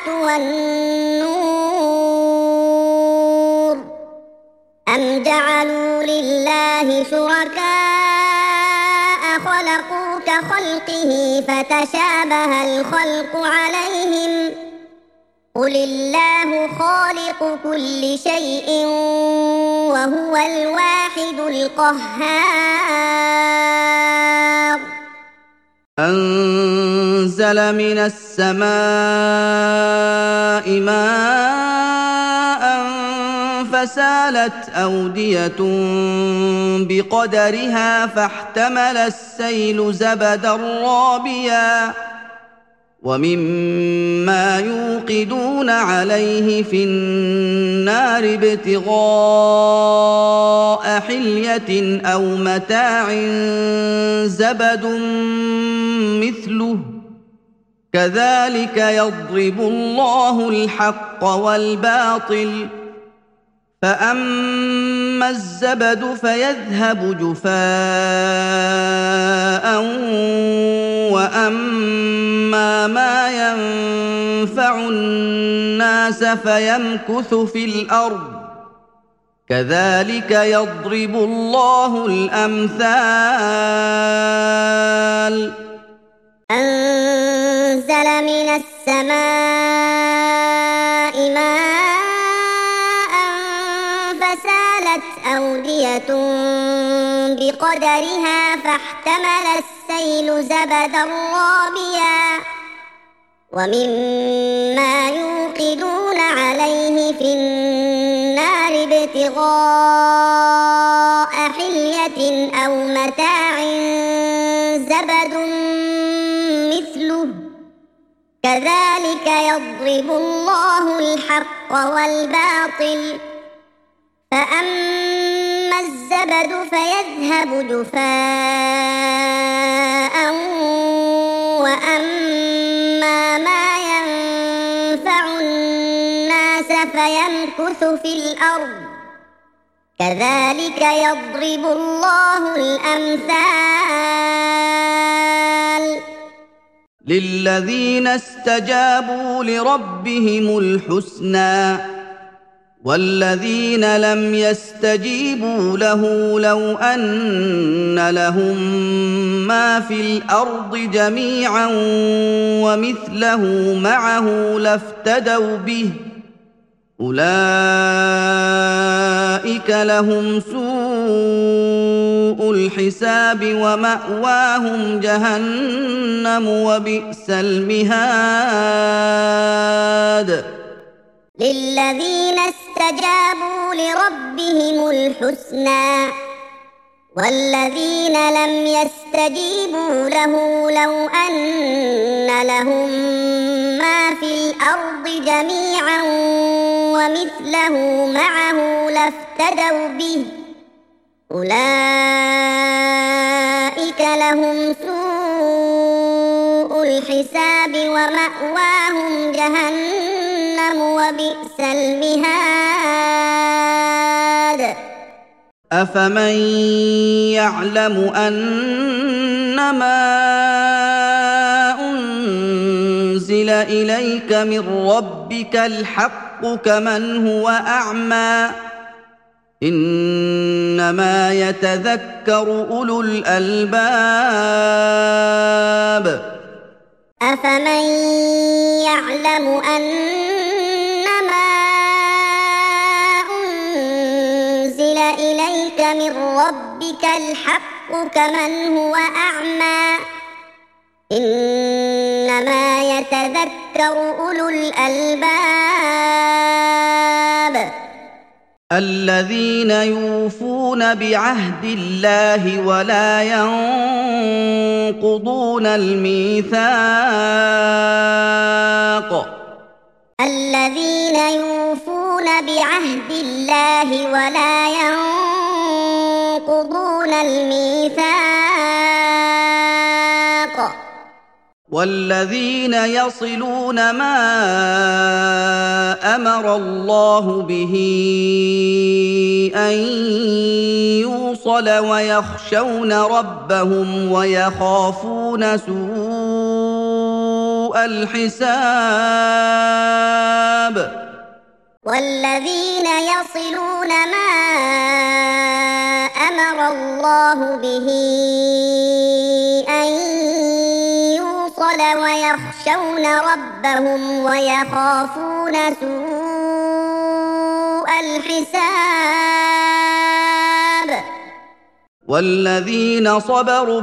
والنور أم جعلوا لله شركاء خلقوا كخلقه فتشابه الخلق عليهم قل الله خالق كل شيء وهو الواحد القهار أنزل من السماء ماء فسالت أودية بقدرها فاحتمل السيل زبدا رابيا ومما يوقدون عليه في النار ابتغاء حلية أو متاع زبد مثله كذلك يضرب الله الحق والباطل فأما الزبد فيذهب جفاء وأما ما ينفع الناس فيمكث في الأرض كذلك يضرب الله الأمثال أنزل من السماء ماء فسالت أودية بقدرها فاحتمل السيل زبدا رابيا ومما يوقدون عليه في النار ابتغاء حلية أو متاع زبد مثله كذلك يضرب الله الحق والباطل فأما الزبد فيذهب جفاء وأما ما ينفع الناس فيمكث في الأرض كذلك يضرب الله الأمثال للذين استجابوا لربهم الحسنى والذين لم يستجيبوا له لو أن لهم ما في الأرض جميعا ومثله معه لافتدوا به أولئك لهم سوء الحساب ومأواهم جهنم وبئس المهاد للذين استجابوا لربهم الحسنى والذين لم يستجيبوا له لو أن لهم ما في الأرض جميعا ومثله معه لافتدوا به أولئك لهم سوء الحساب ومأواهم جهنم وبئس المهاد أفمن يعلم أنما أنزل إليك من ربك الحق كمن هو أعمى إنما يتذكر أولو الألباب أفمن يعلم أنما أنزل إليك من ربك الحق كمن هو أعمى إنما يتذكر أولو الألباب الذين يوفون بعهد الله ولا ينقضون الميثاق الذين يوفون بعهد الله ولا ينقضون الميثاق والذين يصلون ما أمر الله به أن يوصل ويخشون ربهم ويخافون سوء الحساب والذين يصلون ما أمر الله به أن يوصل ويخشون ربهم ويخافون سوء الحساب والذين صبروا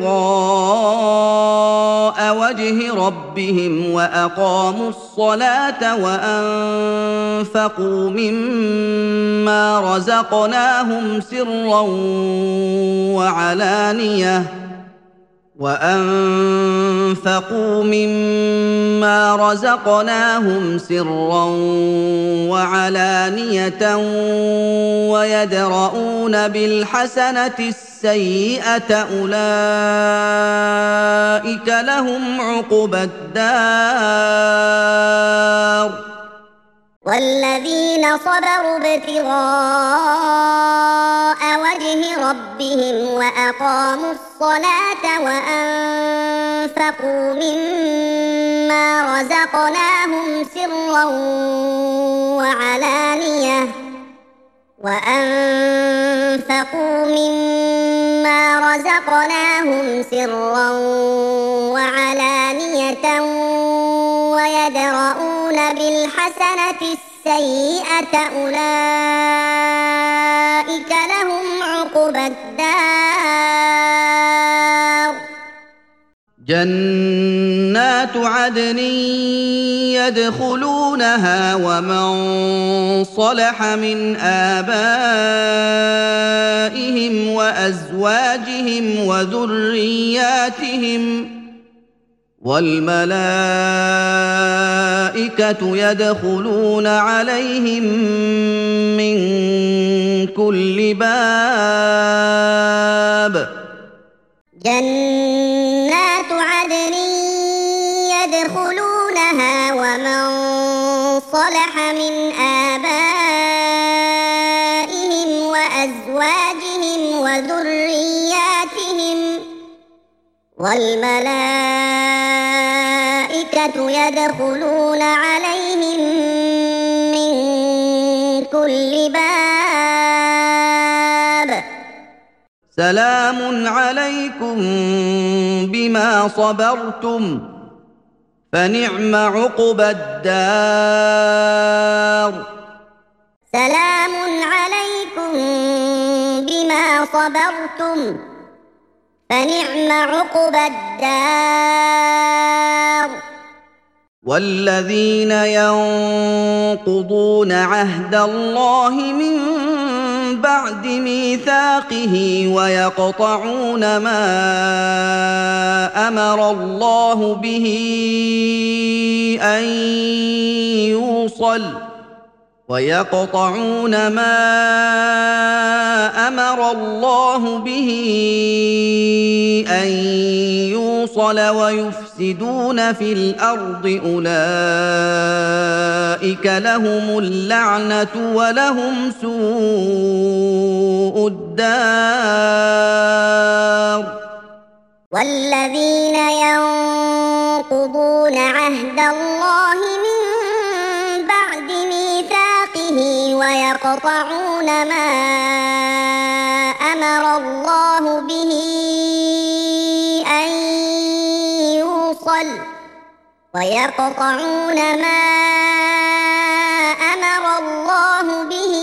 ابتغاء وجه ربهم وأقاموا الصلاة وأنفقوا مما رزقناهم سرا وعلانية وأنفقوا مما رزقناهم سرا وعلانية ويدرؤون بالحسنة السيئة أولئك لهم عقبى الدار والذين صبروا ابتغاء وجه ربهم وأقاموا الصلاة وأنفقوا مما رزقناهم سرا وعلانية وأنفقوا مما رزقناهم سرا وعلانية ويدرؤون بالحسنة السيئة أولئك لهم عقبى الدار جنات عدن يدخلونها ومن صلح من آبائهم وأزواجهم وذرياتهم والملائكة يدخلون عليهم من كل باب جنات عدن يدخلونها ومن صلح من آبائهم وأزواجهم وذرياتهم والملائكة يدخلون عليهم من كل باب سلام عليكم بما صبرتم فنعم عقبى الدار سلام عليكم بما صبرتم فنعم عقبى الدار والذين ينقضون عهد الله من بعد ميثاقه ويقطعون ما أمر الله به أن يوصل ويقطعون ما أمر الله به أن يوصل ويفسدون في الأرض أولئك لهم اللعنة ولهم سوء الدار والذين ينقضون عهد الله من بعد ميثاقه ويقطعون ما أمر الله به أن يوصل ويقطعون ما أمر الله به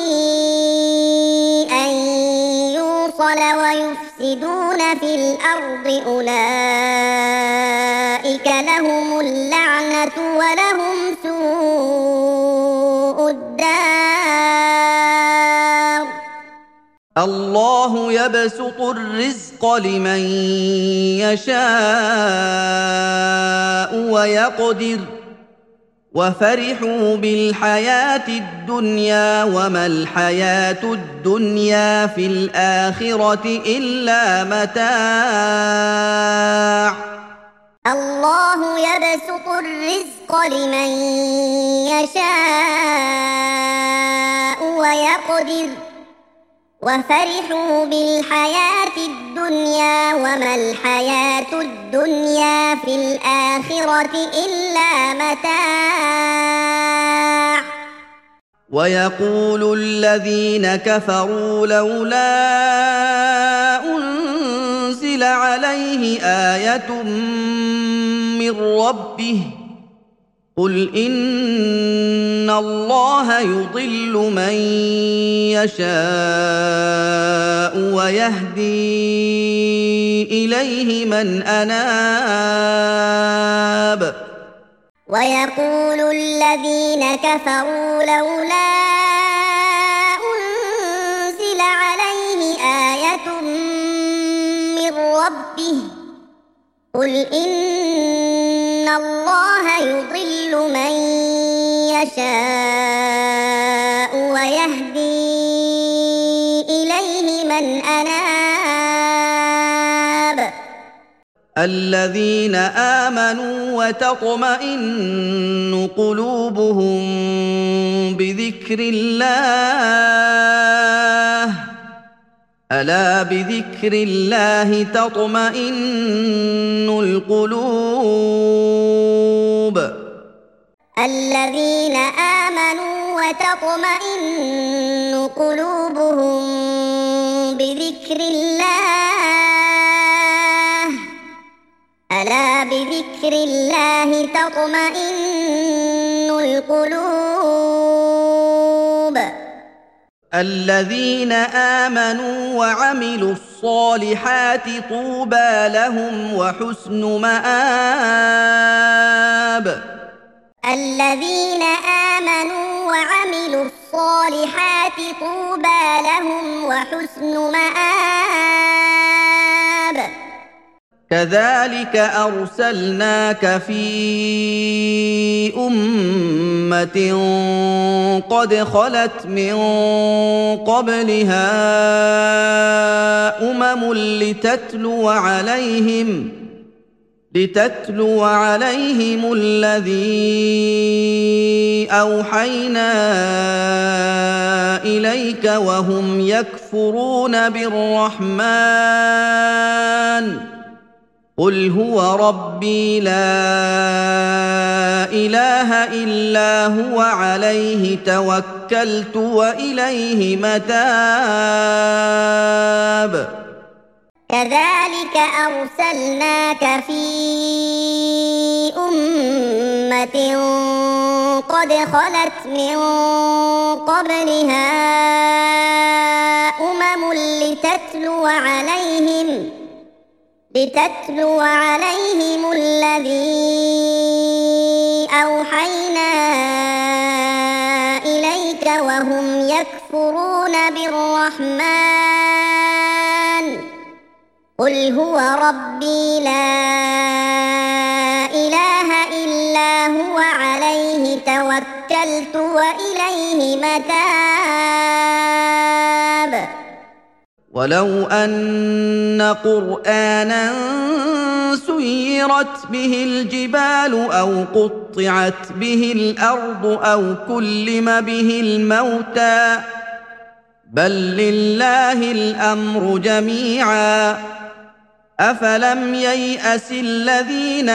أن يوصل ويفسدون في الأرض أولئك لهم اللعنة ولهم سوء الدار الله يبسط الرزق لمن يشاء ويقدر وفرحوا بالحياة الدنيا وما الحياة الدنيا في الآخرة إلا متاع الله يبسط الرزق لمن يشاء ويقدر وفرحوا بالحياة الدنيا وما الحياة الدنيا في الآخرة إلا متاع ويقول الذين كفروا لولا أنزل عليه آية من ربه قل إن الله يضل من يشاء ويهدي إليه من أناب ويقول الذين كفروا لولا أنزل عليه آية من ربه قل إن الله يضل من يشاء ويهدي إليه من أناب الذين آمنوا وتطمئن قلوبهم بذكر الله ألا بذكر الله تطمئن القلوب الذين آمنوا وتطمئن قلوبهم بذكر الله ألا بذكر الله تطمئن القلوب الذين آمنوا وعملوا الصالحات طوبى لهم وحسن مآب الذين آمنوا وعملوا الصالحات طوبى لهم وحسن مآب كذلك أرسلناك في أمة قد خلت من قبلها أمم لتتلو عليهم لتتلو عليهم الذي أوحينا إليك وهم يكفرون بالرحمن قل هو ربي لا إله إلا هو عليه توكلت وإليه متاب كذلك أرسلناك في أمة قد خلت من قبلها أمم لتتلو عليهم لتتلو عليهم الذي أوحينا إليك وهم يكفرون بالرحمن قل هو ربي لا إله إلا هو عليه توكلت توكلت وإليه متاب ولو أن قرآنا سيرت به الجبال أو قطعت به الأرض أو كلم به الموتى بل لله الأمر جميعا أفلم ييأس الذين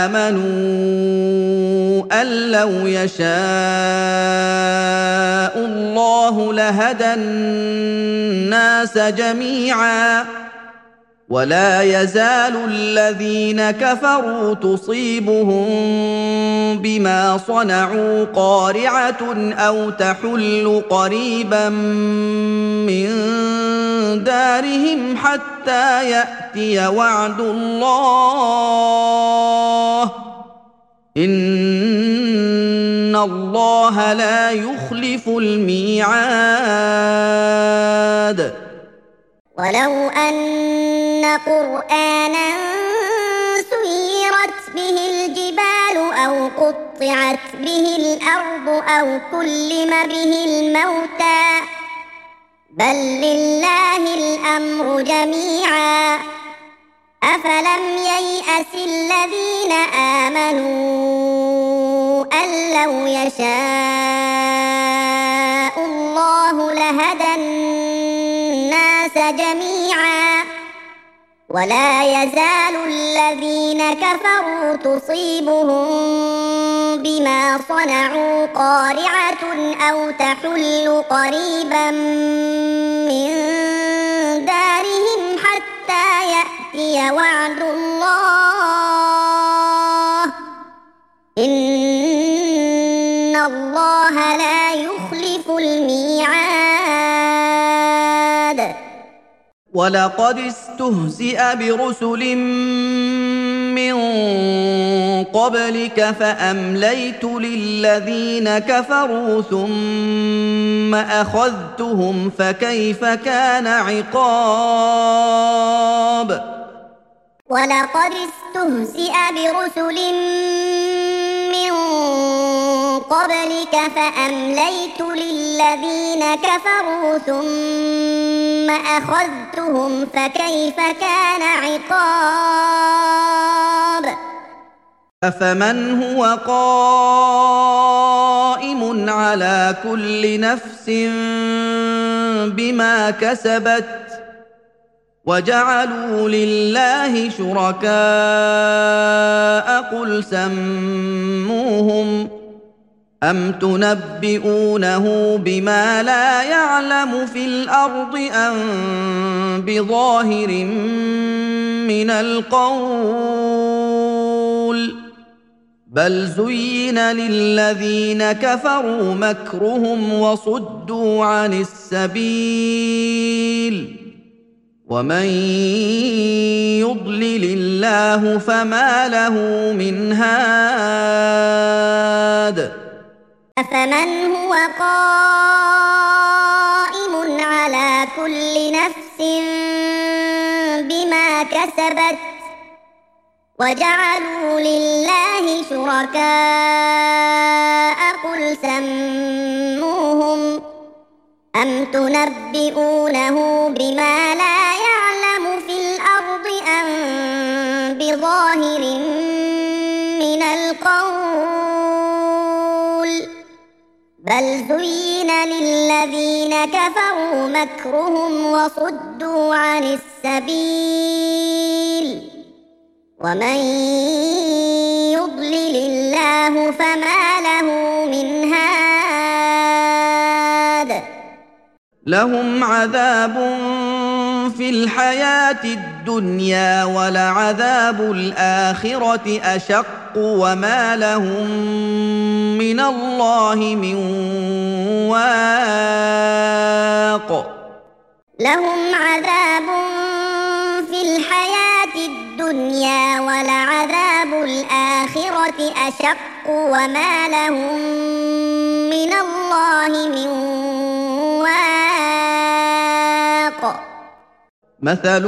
آمنوا أن لو يشاء الله لهدى الناس جميعا ولا يزال الذين كفروا تصيبهم بما صنعوا قارعة أو تحل قريبا من دارهم حتى يأتي وعد الله إن الله لا يخلف الميعاد ولو أن قرآنا سيرت به الجبال أو قطعت به الأرض أو كلم به الموتى بل لله الأمر جميعا أفلم ييأس الذين آمنوا أن لو يشاء الله لهدى الناس جميعا ولا يزال الذين كفروا تصيبهم بما صنعوا قارعة أو تحل قريبا من دارهم حتى يأتي وعد الله إن الله لا يخلف الميعاد ولقد استهزئ برسل من قبلك فأمليت للذين كفروا ثم أخذتهم فكيف كان عقاب ولقد استهزئ برسل من قبلك فأمليت للذين كفروا ثم أخذتهم فكيف كان عقاب أفمن هو قائم على كل نفس بما كسبت وجعلوا لله شركاء قل سموهم أم تنبئونه بما لا يعلم في الأرض أم بظاهر من القول بل زين للذين كفروا مكرهم وصدوا عن السبيل ومن يضلل الله فما له من هاد أفمن هو قائم على كل نفس بما كسبت وجعلوا لله شركاء قل سموهم أم تنبئونه بما لا يعلم في الأرض أم بظاهر من القول بل زين للذين كفروا مكرهم وصدوا عن السبيل ومن يضلل الله فما له من هاد لهم عذاب في الحياة الدنيا ولعذاب الآخرة أشق وما لهم من الله من واق لهم عذاب في الحياة الدنيا ولعذاب الآخرة أشق وما لهم من الله من واق مثل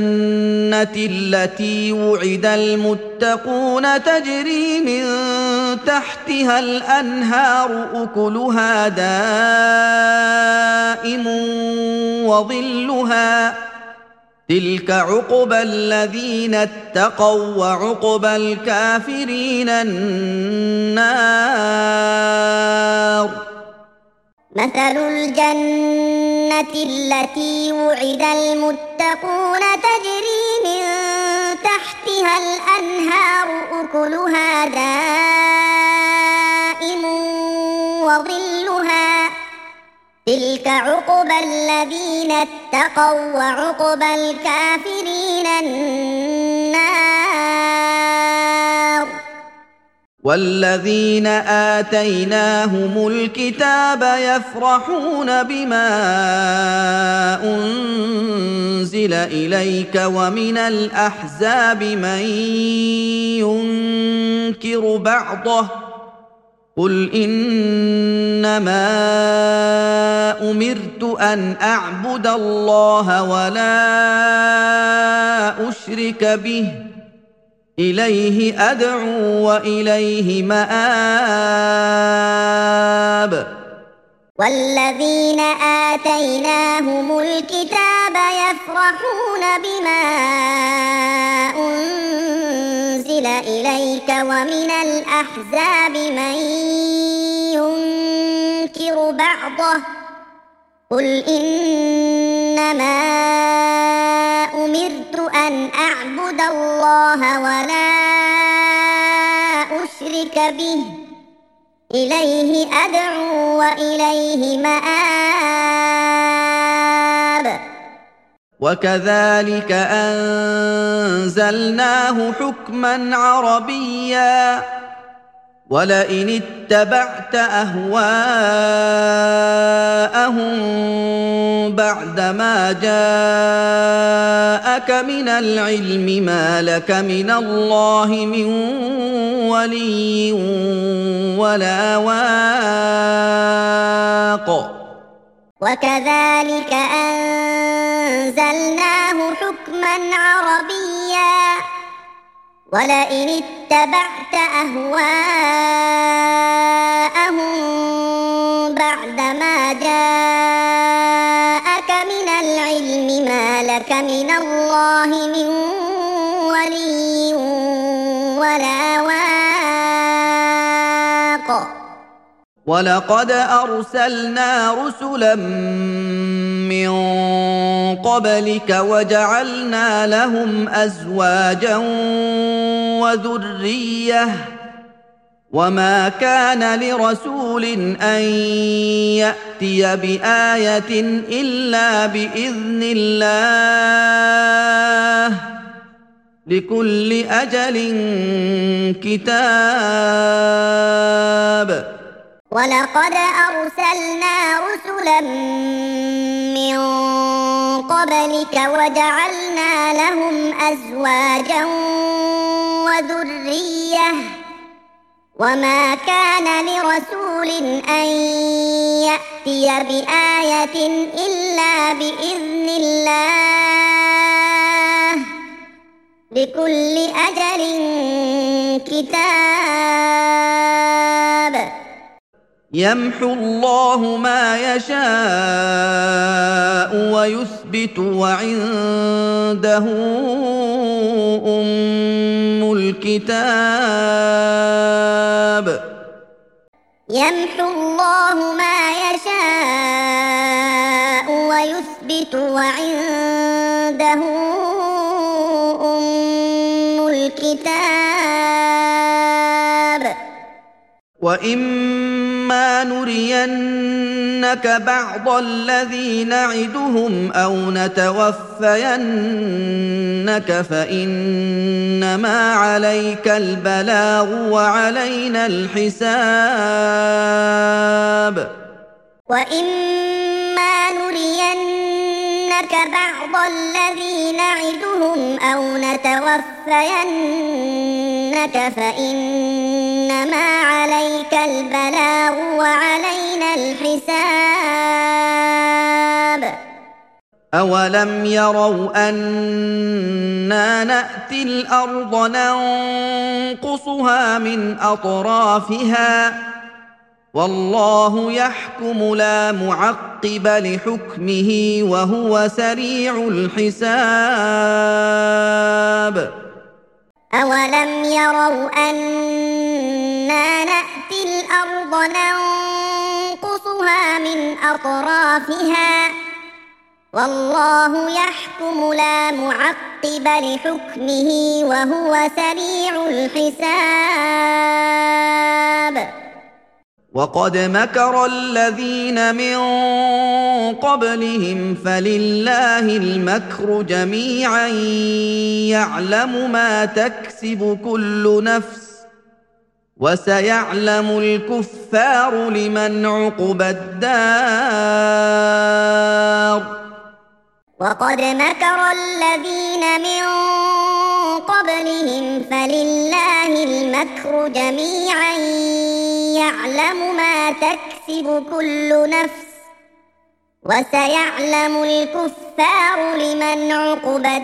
الجنة التي وعد المتقون تجري من تحتها الأنهار أكلها دائم وظلها تلك عقبى الذين اتقوا وعقبى الكافرين النار. مثل الجنة التي وعد المتقون تجري من تحتها الأنهار أكلها دائم وظلها تلك عقبى الذين اتقوا وعقبى الكافرين النار. والذين آتيناهم الكتاب يفرحون بما أنزل إليك ومن الأحزاب من ينكر بعضه قل إنما أمرت أن أعبد الله ولا أشرك به إليه أدعو وإليه مآب. والذين آتيناهم الكتاب يفرحون بما أنزل إليك ومن الأحزاب من ينكر بعضه قل إنما أمرت أن أعبد الله ولا أشرك به إليه أدعو وإليه مآب. وكذلك أنزلناه حكما عربيا ولئن اتبعت أهواءهم بعدما جاءك من العلم ما لك من الله من ولي ولا واق. وكذلك أنزلناه حكما عربيا ولئن اتبعت أهواءهم بعدما جاءك من العلم ما لك من الله من ولي ولا واق. ولقد أرسلنا رسلا من قبلك وجعلنا لهم أزواجا وذرية وما كان لرسول أن يأتي بآية إلا بإذن الله لكل أجل كتاب. ولقد أرسلنا رسلا من قبلك وجعلنا لهم أزواجا وذرية وما كان لرسول أن يأتي بآية إلا بإذن الله لكل أجل كتاب. يمحو الله ما يشاء ويثبت وعنده أم الكتاب. يمحو الله ما يشاء ويثبت وعنده أم الكتاب. وإما نرينك بعض الذي نعدهم أو نتوفينك فإنما عليك البلاغ وعلينا الحساب. وإما نرينك بعض الذي نعدهم أو نتوفينك فإنما عليك البلاغ وعلينا الحساب. أَوَلَمْ يَرَوْا أَنَّا نَأْتِي الْأَرْضَ نَنقُصُهَا مِنْ أَطْرَافِهَا ۚ وَاللَّهُ يَحْكُمُ لَا مُعَقِّبَ لِحُكْمِهِ وَهُوَ سَرِيعُ الْحِسَابِ. أَوَلَمْ يَرَوْا أَنَّا نَأْتِي الْأَرْضَ نَنقُصُهَا مِنْ أَطْرَافِهَا ۚ وَاللَّهُ يَحْكُمُ لَا مُعَقِّبَ لِحُكْمِهِ وَهُوَ سَرِيعُ الْحِسَابِ. وَقَدْ مَكَرَ الَّذِينَ مِن قَبْلِهِمْ فَلِلَّهِ الْمَكْرُ جَمِيعًا يَعْلَمُ مَا تَكْسِبُ كُلُّ نَفْسٍ ۗ وَسَيَعْلَمُ الْكُفَّارُ لِمَنْ عُقْبَى الدَّارِ. وَقَدْ مَكَرَ الَّذِينَ مِن قَبْلِهِمْ فَلِلَّهِ الْمَكْرُ جَمِيعًا يَعْلَمُ مَا تَكْسِبُ كُلُّ نَفْسٍ ۗ وَسَيَعْلَمُ الْكُفَّارُ لِمَنْ عُقْبَى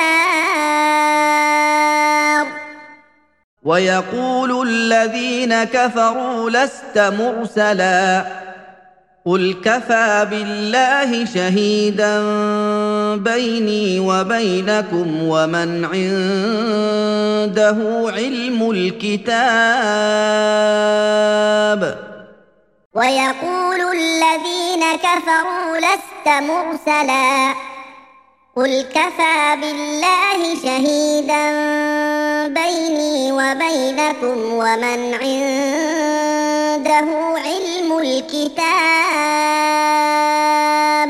الدَّارِ. وَيَقُولُ الَّذِينَ كَفَرُوا لَسْتَ مُرْسَلًا ۚ قُلْ كَفَىٰ بِاللَّهِ شَهِيدًا بَيْنِي وَبَيْنَكُمْ وَمَنْ عِندَهُ عِلْمُ الْكِتَابِ. وَيَقُولُ الَّذِينَ كَفَرُوا لَسْتَ مُرْسَلًا ۚ قُلْ كَفَىٰ بِاللَّهِ شَهِيدًا بَيْنِي وَبَيْنَكُمْ وَمَنْ عِندَهُ عِلْمُ الْكِتَابِ.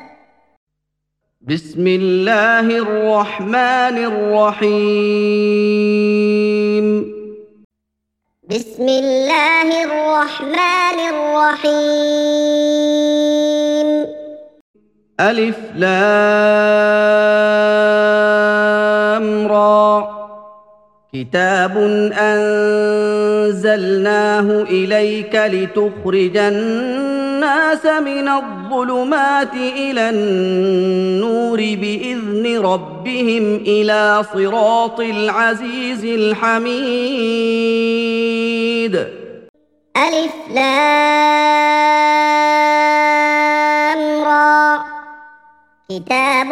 بسم الله الرحمن الرحيم. بسم الله الرحمن الرحيم. ألف لام را. كتاب أنزلناه إليك لتخرج الناس من الظلمات إلى النور بإذن ربهم إلى صراط العزيز الحميد. ألف لام را. كتاب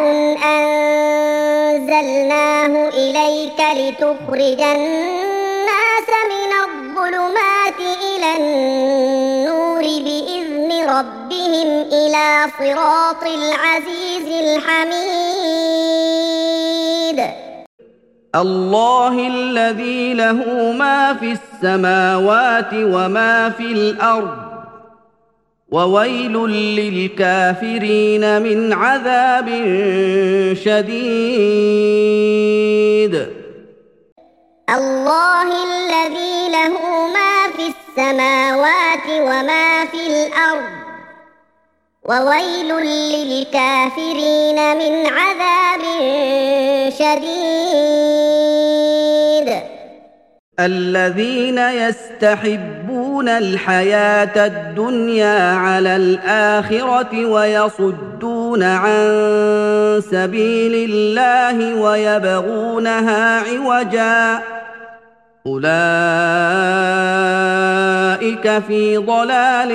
أنزلناه إليك لتخرج الناس من الظلمات إلى النور بإذن ربهم إلى صراط العزيز الحميد. الله الذي له ما في السماوات وما في الأرض، وويل للكافرين من عذاب شديد. الله الذي له ما في السماوات وما في الأرض، وويل للكافرين من عذاب شديد. الذين يستحبون الحياة الدنيا على الآخرة ويصدون عن سبيل الله ويبغونها عوجا، أولئك في ضلال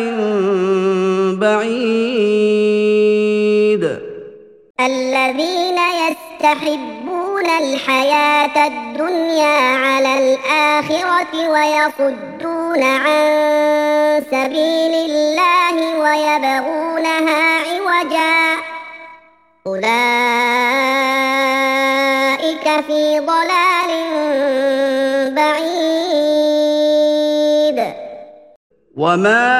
بعيد. الذين يستحبون الحياة الدنيا على الآخرة ويصدون عن سبيل الله ويبغونها عوجا، أولئك في ضلال بعيد. وما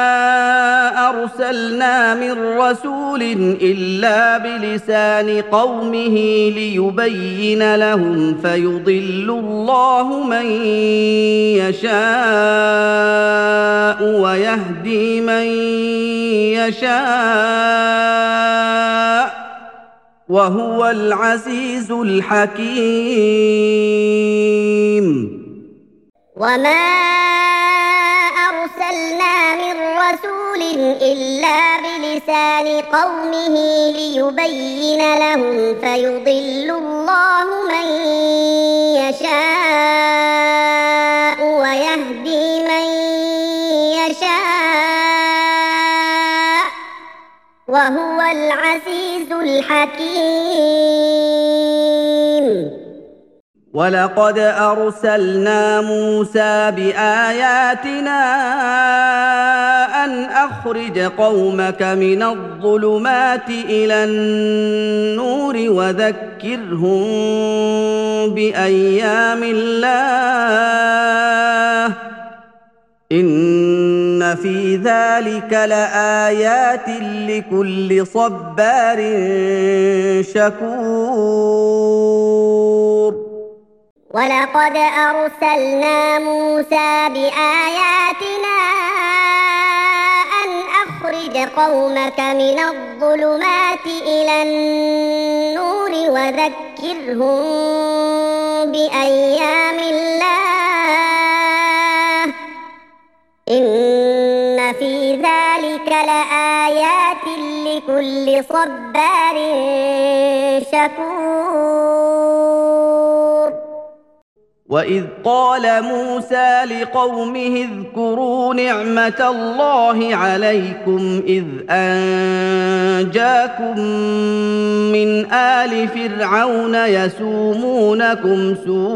أرسلنا من رسول إلا بلسان قومه ليبين لهم فيضل الله من يشاء ويهدي من يشاء، وهو العزيز الحكيم. وما أرسلنا من رسول رسول إلا بلسان قومه ليبين لهم فيضل الله من يشاء ويهدي من يشاء وهو العزيز الحكيم. ولقد أرسلنا موسى بآياتنا أن أخرج قومك من الظلمات إلى النور وذكرهم بأيام الله إن في ذلك لآيات لكل صبار شكور. ولقد أرسلنا موسى بآياتنا أن أخرج قومك من الظلمات إلى النور وذكرهم بأيام الله إن في ذلك لآيات لكل صبار شكور. وإذ قال موسى لقومه اذكروا نعمة الله عليكم إذ أنجاكم من آل فرعون يسومونكم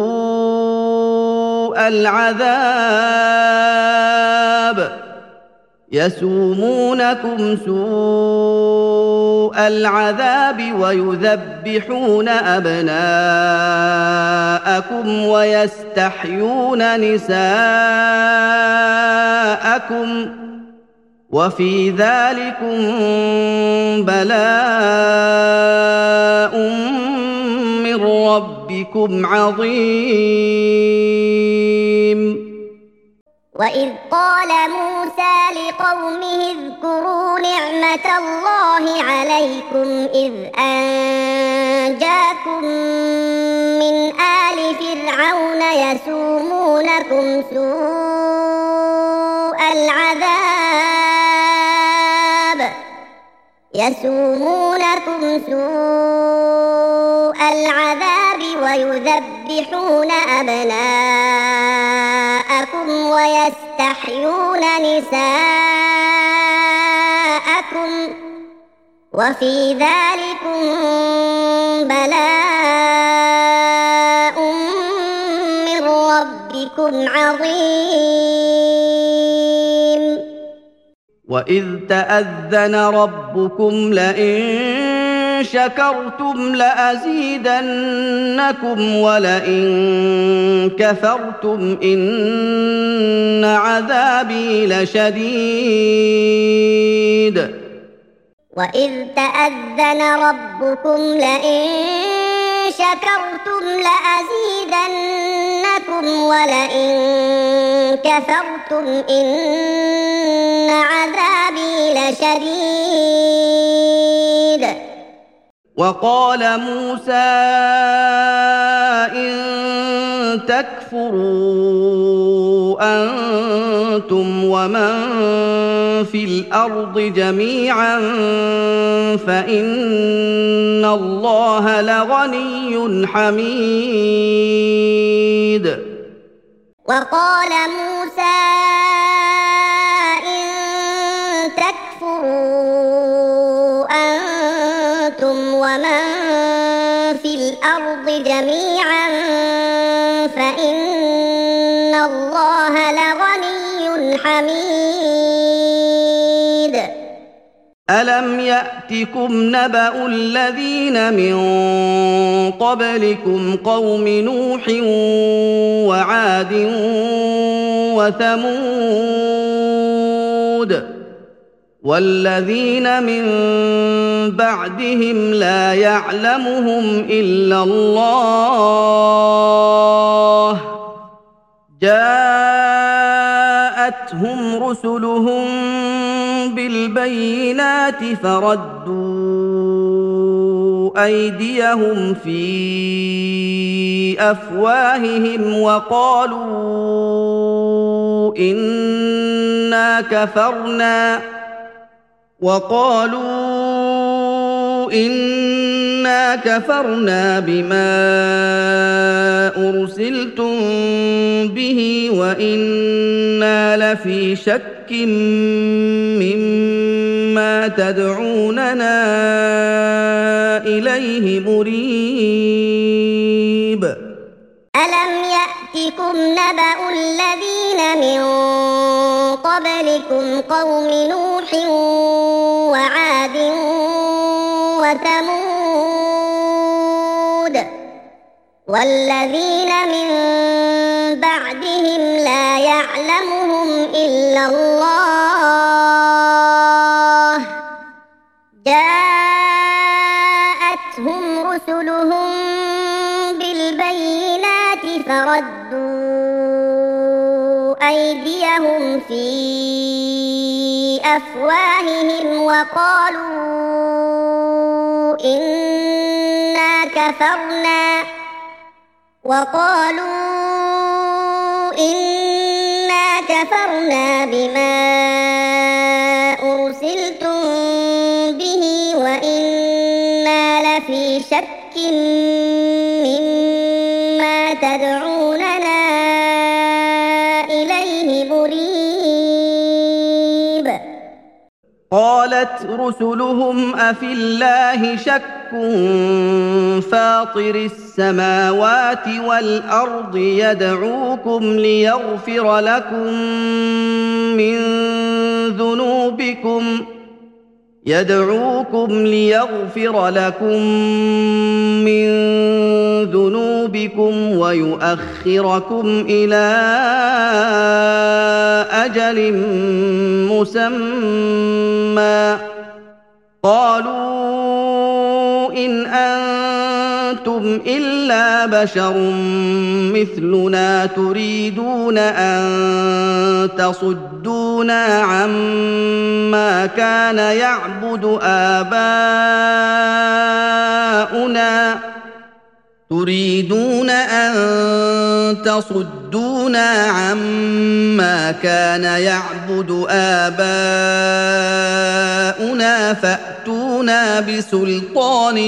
سوء العذاب يسومونكم سوء العذاب ويذبحون أبناءكم ويستحيون نساءكم وفي ذلكم بلاء من ربكم عظيم. وإذ قال موسى لقومه اذكروا نعمة الله عليكم إذ أنجاكم من آل فرعون يسومونكم سوء العذاب يسومونكم سوء العذاب ويذبحون أبناءكم ويستحيون نساءكم وفي ذلكم بلاء من ربكم عظيم. وإذ تأذن ربكم لئن شكرتم لأزيدنكم ولئن كفرتم إن عذابي لشديد. وإذ تأذن ربكم لئن شكرتم لأزيدنكم ولئن كفرتم إن عذابي لشديد. وقال موسى إن تكفروا أنتم ومن في الأرض جميعا فإن الله لغني حميد. وقال موسى إن تكفروا أنتم ومن في الأرض جميعا فإن الله لغني حميد. ألم يأتكم نبأ الذين من قبلكم قوم نوح وعاد وثمود والذين من بعدهم لا يعلمهم إلا الله جاءتهم رسلهم بالبينات فردوا أيديهم في أفواههم وقالوا إنا كفرنا وقالوا إنا كفرنا بما أرسلتم به وإنا لفي شك مما تدعوننا إليه مريب. ألم يأتكم نبأ الذين من قبلكم قوم نوح وعاد وثمود والذين من بعدهم لا يعلمهم إلا الله جاءتهم رسلهم بالبينات فردوا أيديهم في أفواههم وقالوا إنا كفرنا وقالوا إنا كفرنا بما أرسلتم به وإنا لفي شك مما تدعوننا إليه مريب. قالت رسلهم أفي الله شك فاطر السماوات والأرض يدعوكم ليغفر لكم من ذنوبكم يدعوكم ليغفر لكم من ذنوبكم ويؤخركم إلى أجل مسمى قالوا إن أنتم إلا بشر مثلنا تريدون أن تصدونا عما كان يعبد آباؤنا تريدون أن تصدونا عما كان يعبد آباؤنا فأتونا بسلطان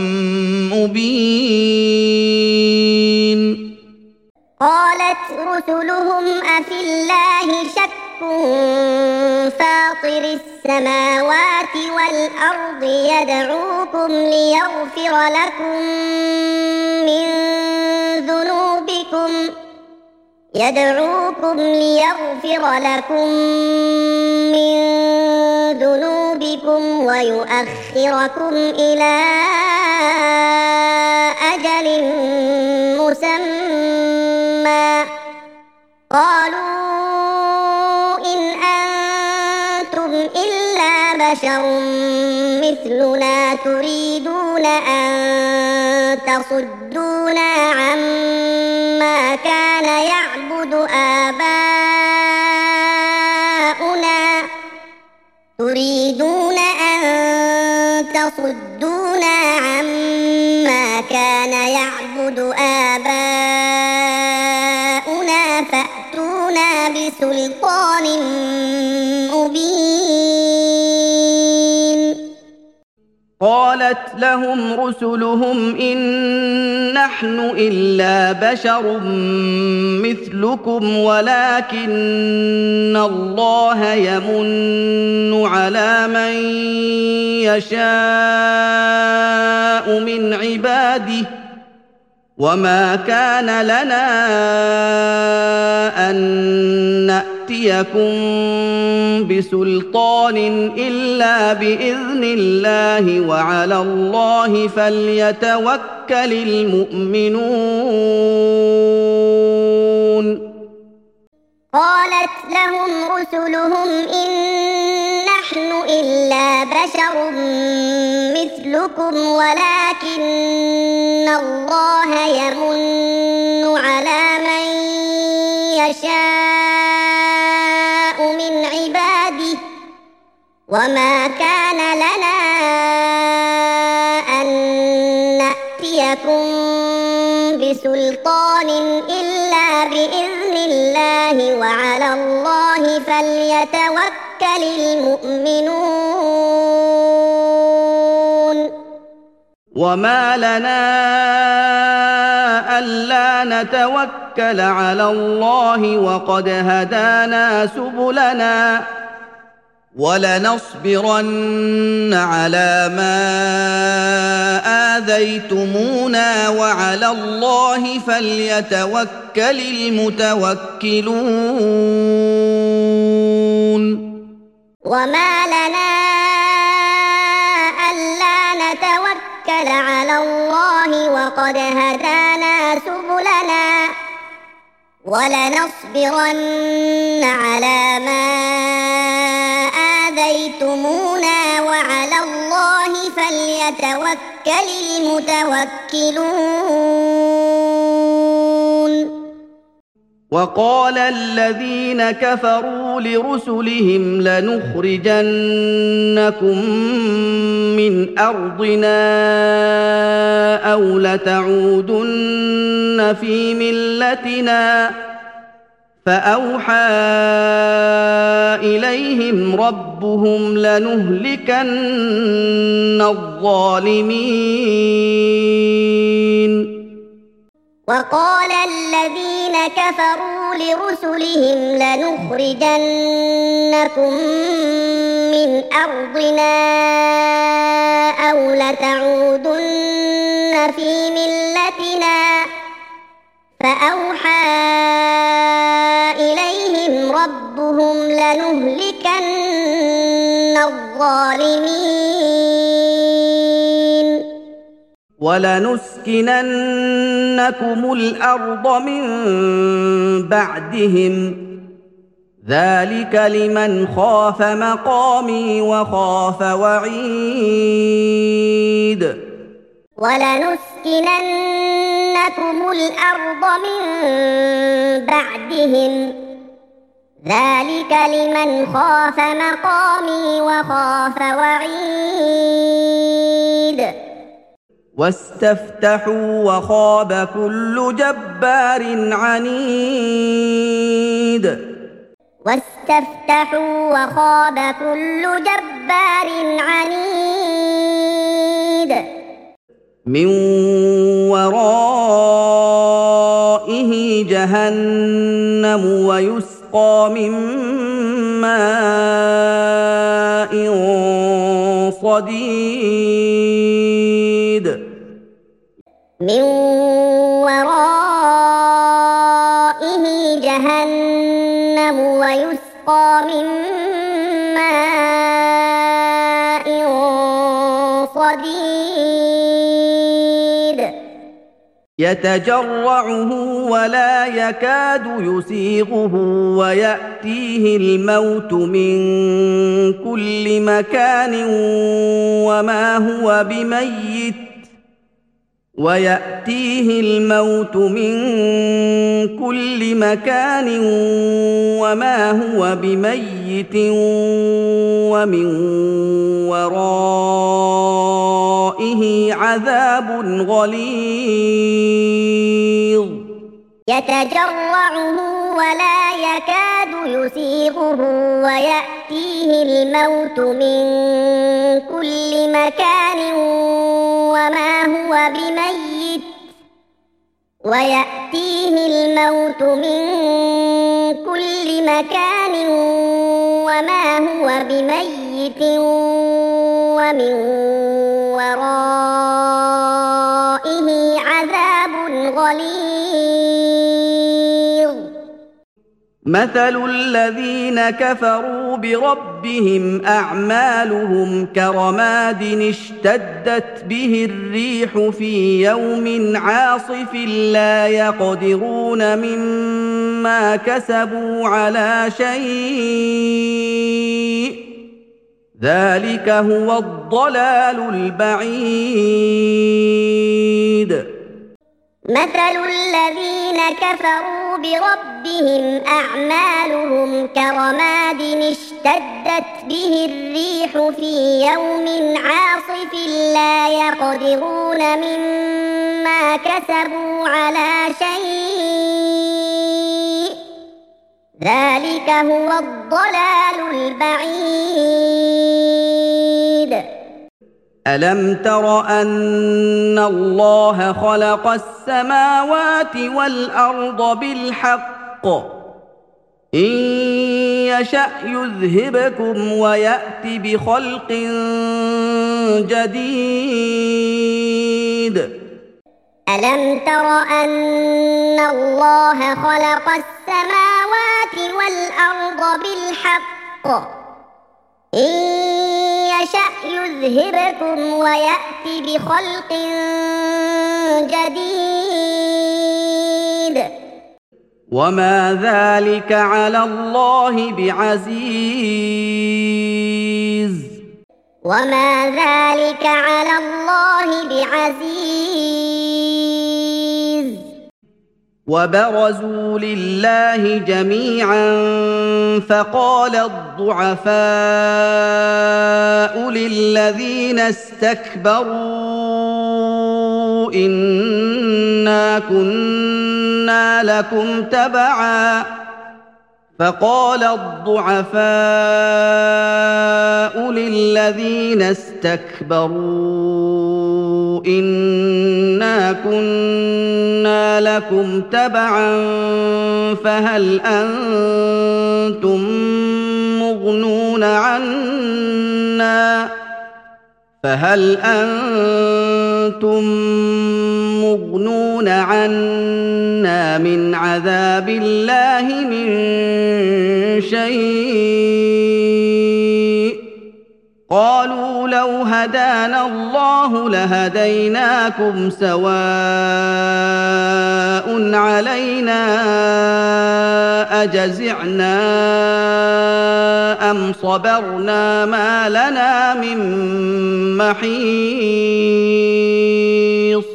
مبين. قالت رسلهم أفي الله شك فاطر السماوات والأرض يدعوكم ليغفر لكم من ذنوبكم يدعوكم ليغفر لكم من ذنوبكم ويؤخركم إلى أجل مسمى قالوا إن أنتم إلا بشر مثلنا تريدون أن تصدونا عما كان يعبد آباؤنا تريدون أن تصدونا عما كان يعبد آباؤنا فأتونا بسلطان مبين. قالت لهم رسلهم إن نحن إلا بشر مثلكم ولكن الله يمن على من يشاء من عباده وما كان لنا أن نأتيكم بسلطان إلا بإذن الله وعلى الله فليتوكل المؤمنون. قالت لهم رسلهم إن نحن إلا بشر مثلكم ولكن الله يمن على من يشاء من عباده وما كان لنا أن نأتيكم بسلطان إلا بإذن الله وعلى الله فليتوكل المؤمنون. وما لنا ألا نتوكل على الله وقد هدانا سبلنا ولنصبرن على ما آذيتمونا وعلى الله فليتوكل المتوكلون وما لنا ألا نتوكل على الله وقد هدانا سبلنا ولنصبرن على ما آذيتمونا وعلى الله فليتوكل المتوكلون وقال الذين كفروا لرسلهم لنخرجنكم من أرضنا أو لتعودن في ملتنا فأوحى إليهم ربهم لنهلكن الظالمين وقال الذين كفروا لرسلهم لنخرجنكم من أرضنا أو لتعودن في ملتنا فأوحى إليهم ربهم لنهلكن الظالمين ولنسكننكم الأرض من بعدهم ذلك لمن خاف مقامي وخاف وعيد ولنسكننكم الأرض من بعدهم ذلك لمن خاف مقامي وخاف وعيد واستفتحوا وخاب كل جبار عنيد واستفتحوا وخاب كل جبار عنيد من ورائه جهنم ويسقى من ماء صديد من ورائه جهنم ويسقى من ماء صديد يتجرعه ولا يكاد يسيغه ويأتيه الموت من كل مكان وما هو بميت ويأتيه الموت من كل مكان وما هو بميت ومن ورائه عذاب غليظ يتجرعه ولا يكاد يسيغه ويأتيه الموت من كل مكان وما هو بميت ويأتيه الموت من كل مكان وما هو بميت ومن ورائه عذاب غليظ مثل الذين كفروا بربهم أعمالهم كرماد اشتدت به الريح في يوم عاصف لا يقدرون مما كسبوا على شيء ذلك هو الضلال البعيد مثل الذين كفروا بربهم أعمالهم كرماد اشتدت به الريح في يوم عاصف لا يقدرون مما كسبوا على شيء ذلك هو الضلال البعيد ألم تر أن الله خلق السماوات والأرض بالحق إن يشأ يذهبكم ويأت بخلق جديد. ألم تر أن الله خلق السماوات والأرض بالحق إن يشأ يذهبكم ويأت بخلق جديد. وما ذلك على الله بعزيز. وما ذلك على الله بعزيز. وبرزوا لله جميعا فقال الضعفاء للذين استكبروا إنا كنا لكم تبعا فقال الضعفاء للذين استكبروا إنا كنا لكم تبعا فهل أنتم مغنون عنا فهل أنتم مغنون عنا من عذاب الله من شيء قالوا لو هدانا الله لهديناكم سواء علينا أجزعنا أم صبرنا ما لنا من محيص.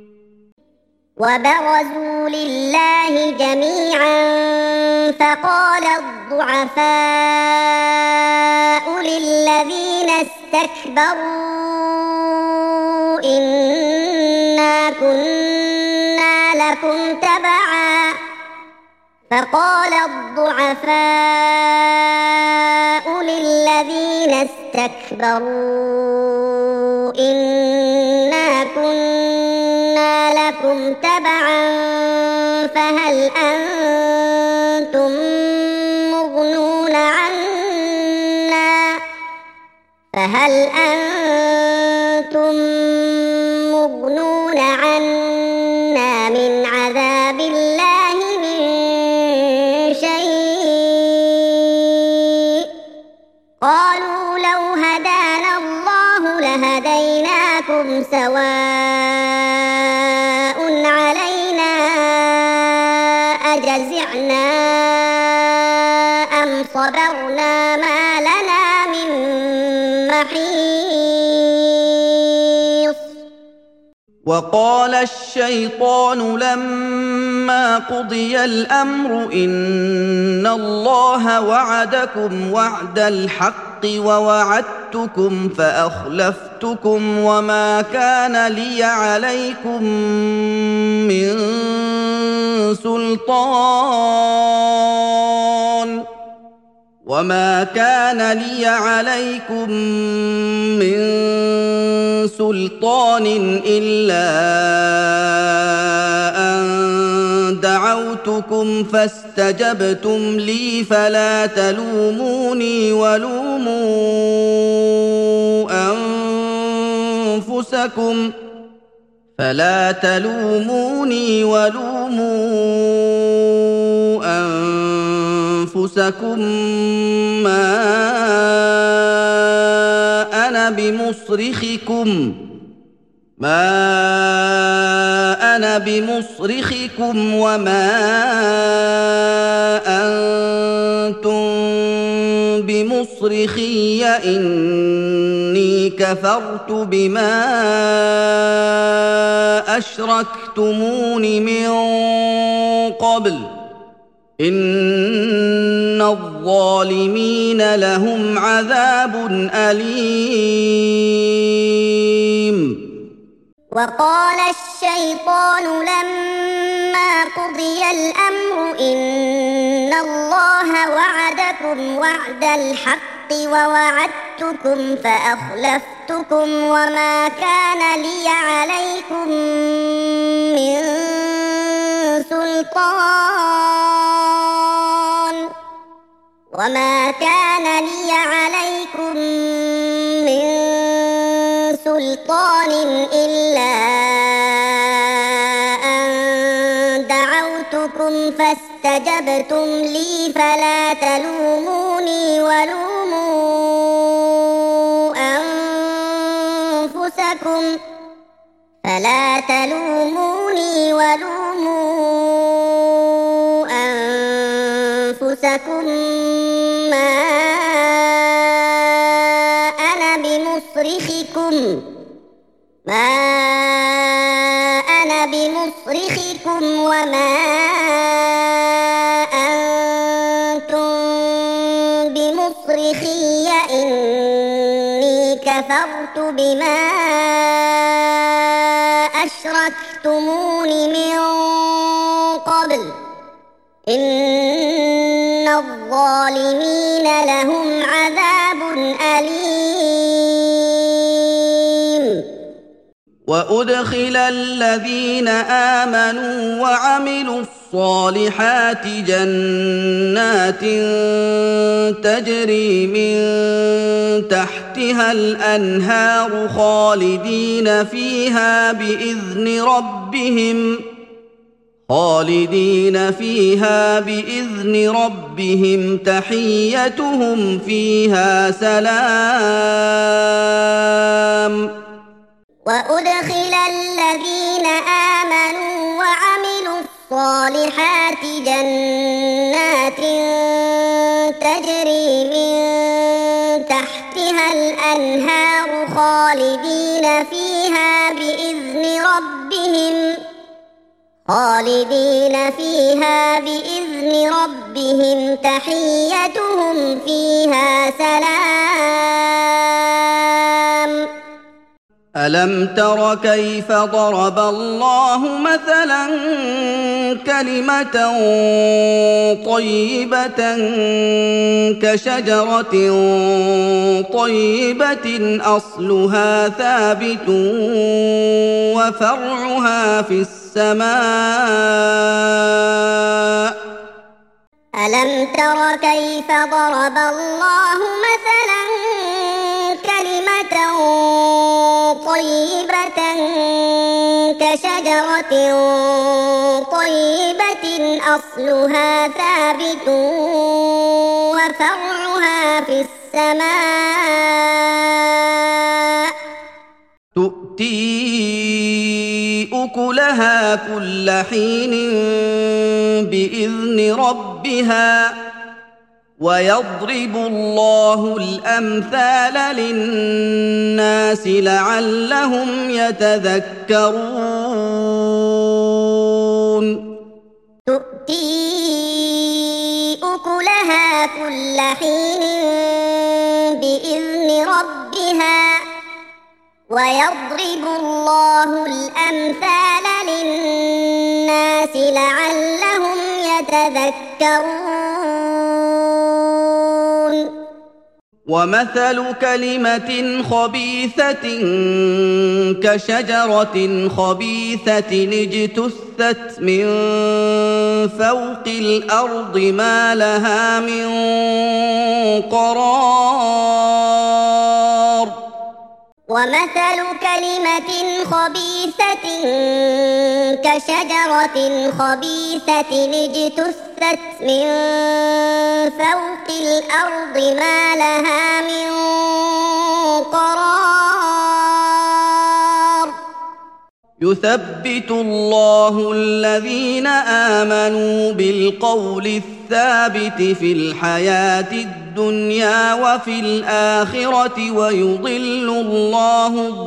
وبرزوا لله جميعا فقال الضعفاء للذين استكبروا إنا كنا لكم تبعا فقال الضعفاء للذين استكبروا إنا كنا لكم تبعا فهل أنتم مغنون عنا فهل أنتم مغنون عنا من عذاب الله من شيء قالوا لو هدانا الله لهديناكم سواء علينا أجزعنا أم صبرنا ما لنا من محيص. وقال الشيطان لما قضي الأمر إن الله وعدكم وعد الحق ووعدتكم فأخلفتكم وما كان لي عليكم من سلطان وما كان لي عليكم من سلطان إلا أن دعوتكم فاستجبتم لي فلا تلوموني ولوموا أنفسكم فلا تلوموني ولوموا أنفسكم ما أنا بمصرخكم ما أنا بمصرخكم وما أنتم بمصرخي إني كفرت بما أشركتمون من قبل إن الظالمين لهم عذاب أليم. وقال الشيطان لما قضي الأمر إن الله وعدكم وعد الحق ووعدتكم فأخلفتكم وما كان لي عليكم من سلطان وما كان لي عليكم من سلطان إلا أن دعوتكم فاستجبتم لي فلا تلوموني ولوموا أنفسكم فلا تلوموني ولوموا أنفسكم ما أنا بمصرخكم ما أنا بمصرخكم وما أنتم بمصرخي إني كفرت بما أشركتمون من قبل إن الظالمين لهم عذاب أليم. وأدخل الذين آمنوا وعملوا الصالحات جنات تجري من تحتها الأنهار خالدين فيها بإذن ربهم خالدين فيها بإذن ربهم تحيتهم فيها سلام. وأدخل الذين آمنوا وعملوا الصالحات جنات تجري من تحتها الأنهار خالدين فيها بإذن ربهم خالدين فيها بإذن ربهم تحيتهم فيها سلام. ألم تر كيف ضرب الله مثلا كلمة طيبة كشجرة طيبة أصلها ثابت وفرعها في السماء. ألم تر كيف ضرب الله مثلا كلمة طيبة كشجرة طيبة أصلها ثابت وفرعها في السماء تؤتي أكلها كل حين بإذن ربها ويضرب الله الأمثال للناس لعلهم يتذكرون. تؤتي أكلها كل حين بإذن ربها ويضرب الله الأمثال للناس لعلهم يتذكرون. ومثل كلمة خبيثة كشجرة خبيثة اجتثت من فوق الأرض ما لها من قرار. ومثل كلمة خبيثة كشجرة خبيثة اجتثت من فوق الأرض ما لها من قرار. يثبت الله الذين آمنوا بالقول الثابت في الحياة الدنيا وفي الآخرة ويضل الله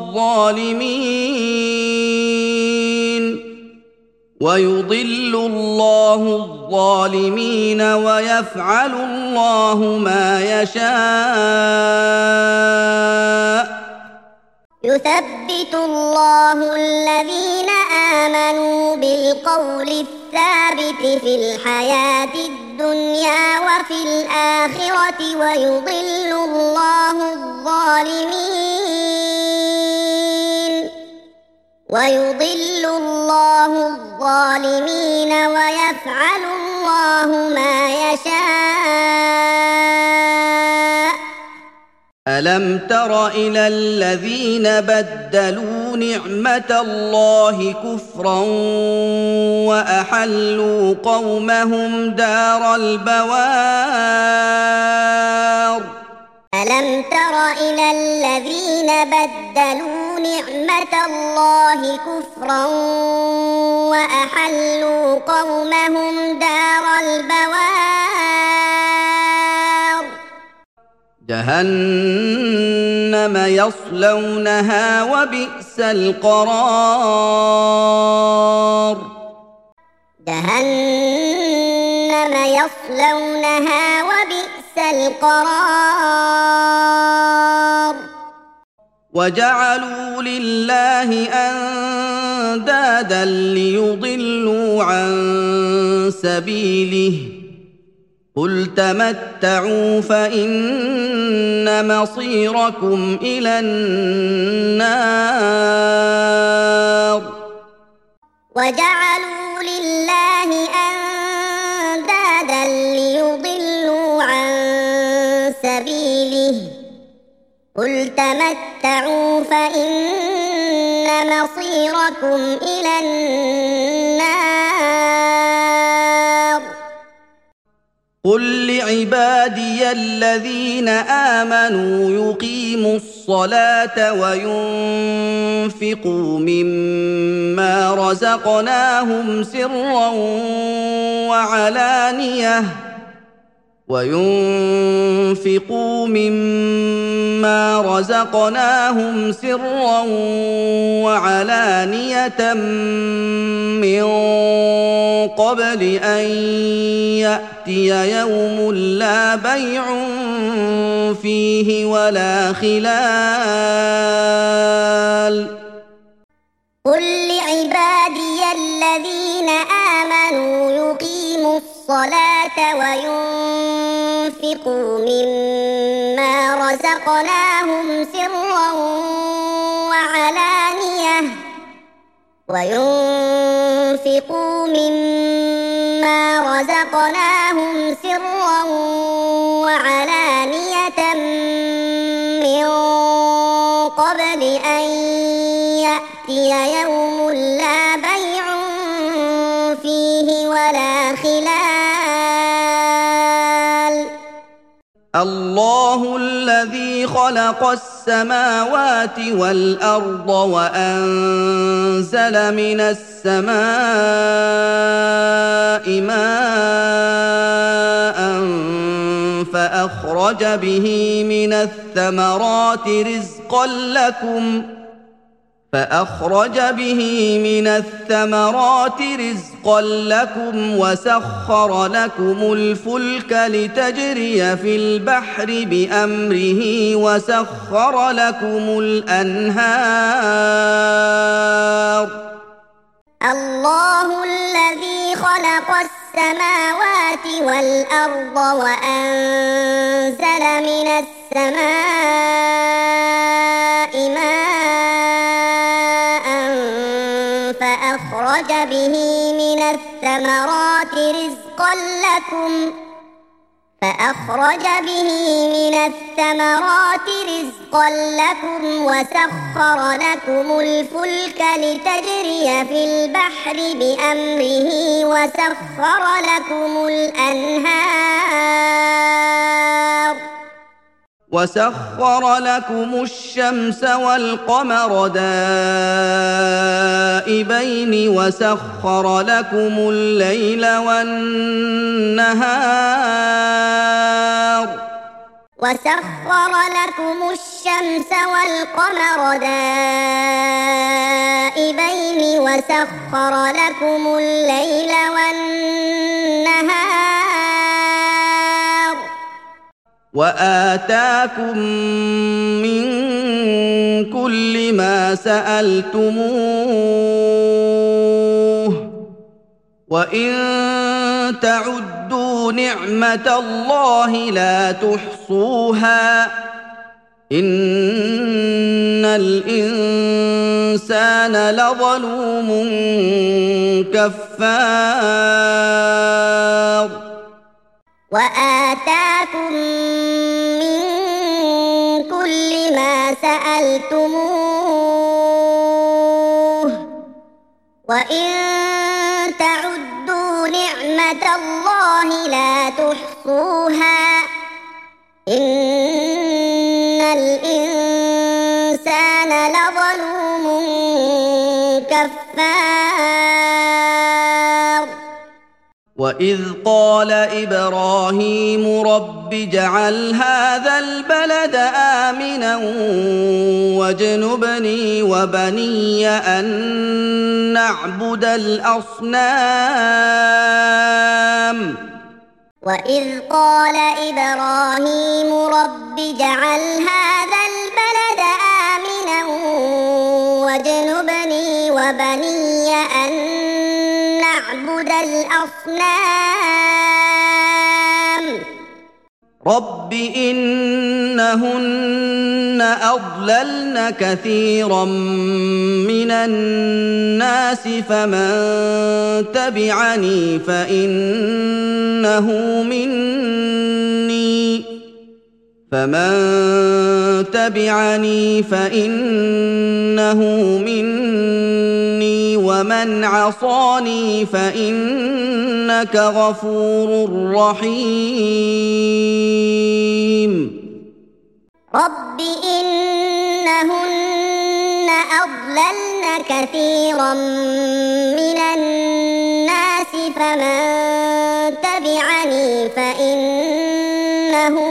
الظالمين ويضل الله الظالمين ويفعل الله ما يشاء. يثبت الله الذين آمنوا بالقول الثابت في الحياة الدنيا الدنيا وفي الآخرة ويضل الله الظالمين ويضل الله الظالمين ويفعل الله ما يشاء. ألم تر إلى الذين بدلوا نعمة الله كفرا وأحلوا قومهم دار البوار. ألم تر إلى الذين بدلوا نعمة الله كفرا وأحلوا قومهم دار البوار. جهنم يصلونها وبئس القرار. جهنم يصلونها وبئس القرار. وجعلوا لله أندادا ليضلوا عن سبيله قل تمتعوا فإن مصيركم إلى النار. وجعلوا لله أندادا ليضلوا عن سبيله قل تمتعوا فإن مصيركم إلى النار. قل لعبادي الذين آمنوا يقيموا الصلاة وينفقوا مما رزقناهم سرا وعلانية وينفقوا مما رزقناهم سرا وعلانية من قبل أن يأتي يوم لا بيع فيه ولا خلال. قل لعبادي الذين آمنوا يقيموا الصلاة وينفقوا مما رزقناهم سرا وعلانية وينفقوا مما رزقناهم سرا وعلانية من قبل أن يأتي يوم لا بيع فيه ولا خلال. الله الذي خلق السماوات والأرض وأنزل من السماء ماء فأخرج به من الثمرات رزقا لكم فأخرج به من الثمرات رزقا لكم وسخر لكم الفلك لتجري في البحر بأمره وسخر لكم الأنهار. الله الذي خلق السماوات والأرض وأنزل من السماء ماء فأخرج به من الثمرات رزقا لكم فأخرج به من الثمرات رزقا لكم وسخر لكم الفلك لتجري في البحر بأمره وسخر لكم الأنهار. وسخر لكم الشمس والقمر دائبين وسخر لكم الليل والنهار. وسخر لكم الشمس والقمر دائبين وسخر لكم الليل والنهار. وآتاكم من كل ما سألتموه وإن تعدوا نعمة الله لا تحصوها إن الإنسان لظلوم كفار وآتاكم من كل ما سألتموه وإن تعدوا نعمة الله لا تحصوها إن الإنسان لظلوم كفار وإذ قال إبراهيم رب اجعل هذا البلد آمنا واجنبني وبني أن نعبد الأصنام وإذ قال إبراهيم رب اجعل هذا البلد آمنا واجنبني وبني أن نعبد الأصنام رب إنهن أضللن كثيرا من الناس فمن تبعني فإنه مني فمن تبعني فإنه مني ومن عصاني فإنك غفور رحيم رب إنهن أضللن كثيرا من الناس فمن تبعني فإنه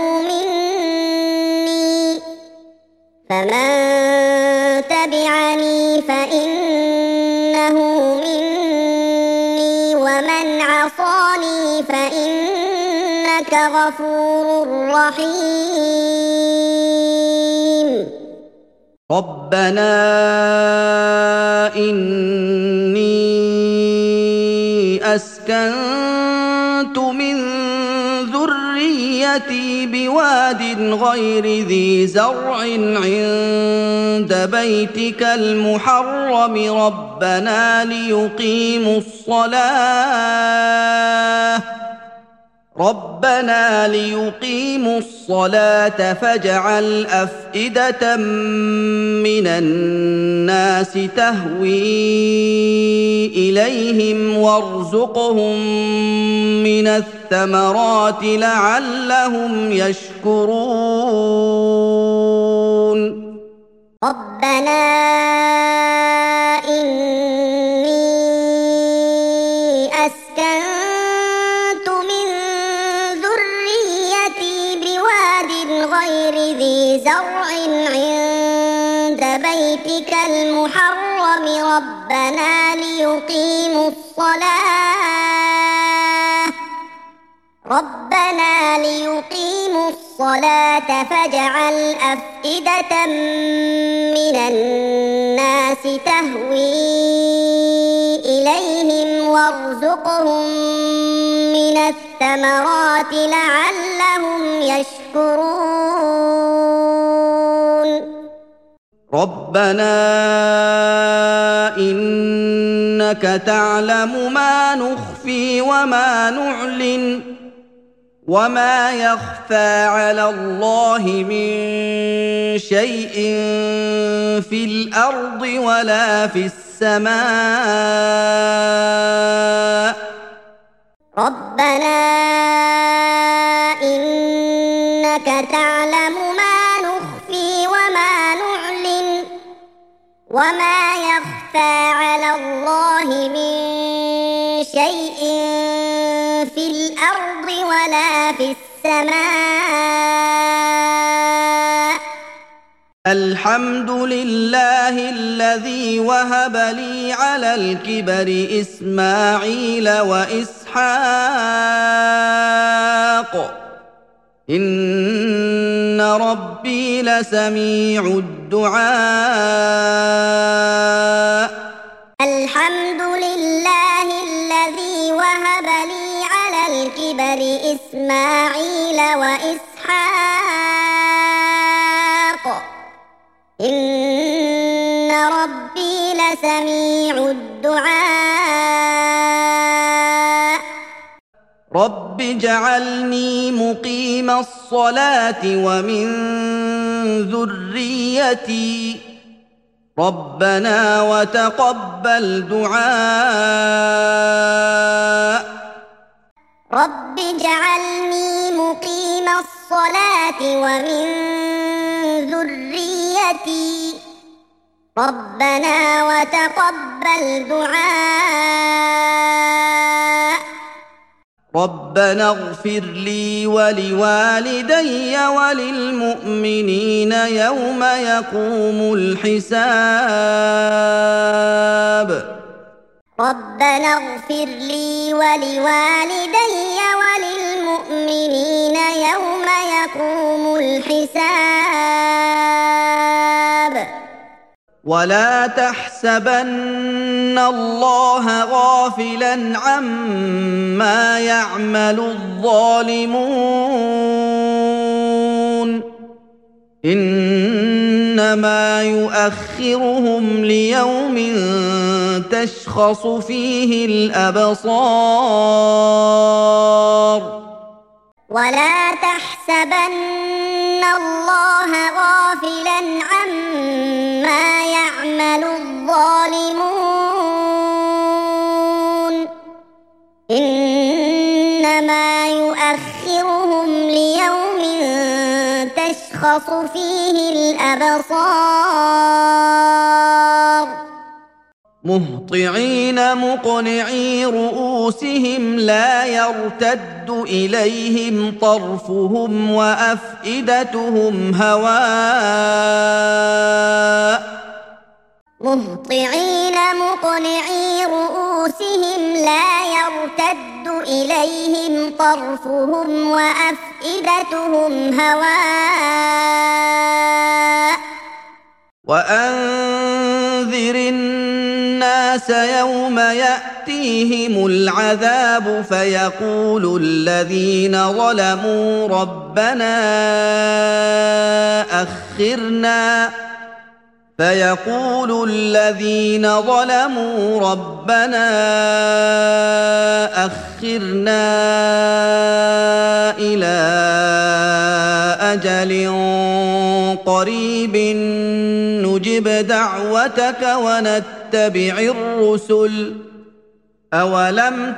مني فمن تبعني فإنه مني ومن عصاني فإنك غفور رحيم ربنا إني أسكنت من ذريتي بواد غير ذي زرع عند بيتك المحرم ربنا ليقيموا الصلاة ربنا ليقيموا الصلاة فاجعل أفئدة من الناس تهوي إليهم وارزقهم من الثمرات لعلهم يشكرون ربنا إني أسكنت من ذريتي بواد غير ذي زرع عند بيتك المحرم ربنا ليقيموا الصلاة ربنا ليقيموا الصلاة فاجعل أفئدة من الناس تهوي إليهم وارزقهم من الثمرات لعلهم يشكرون ربنا إنك تعلم ما نخفي وما نعلن وما يخفى على الله من شيء في الأرض ولا في السماء ربنا إنك تعلم ما نخفي وما نعلن وما يخفى على الله من شيء في الأرض ولا في السماء الحمد لله الذي وهب لي على الكبر إسماعيل وإسحاق إن ربي لسميع الدعاء الحمد لله الذي وهب لي على الكبر وإسماعيل وإسحاق إن ربي لسميع الدعاء رب اجعلني مقيم الصلاة ومن ذريتي ربنا وتقبل دعاء رب اجعلني مقيم الصلاة ومن ذريتي ربنا وتقبل دعاء ربنا اغفر لي ولوالدي وللمؤمنين يوم يقوم الحساب ربنا اغفر لي ولوالدي وللمؤمنين يوم يقوم الحساب ولا تحسبن الله غافلا عما يعمل الظالمون إنما يؤخرهم ليوم تشخص فيه الأبصار ولا تحسبن الله غافلا عما يعمل الظالمون إنما يؤخرهم ليوم تشخص فيه الأبصار مهطعين مقنعي رؤوسهم لا يرتد إليهم طرفهم وأفئدتهم هواء مهطعين مقنعي رؤوسهم لا يرتد إليهم طرفهم وأفئدتهم هواء وأنذر الناس يوم يأتيهم العذاب فيقول الذين ظلموا ربنا أخرنا فيقول الذين ظلموا ربنا أخرنا إلى أجل قريب نجب دعوتك ونتبع الرسل أولم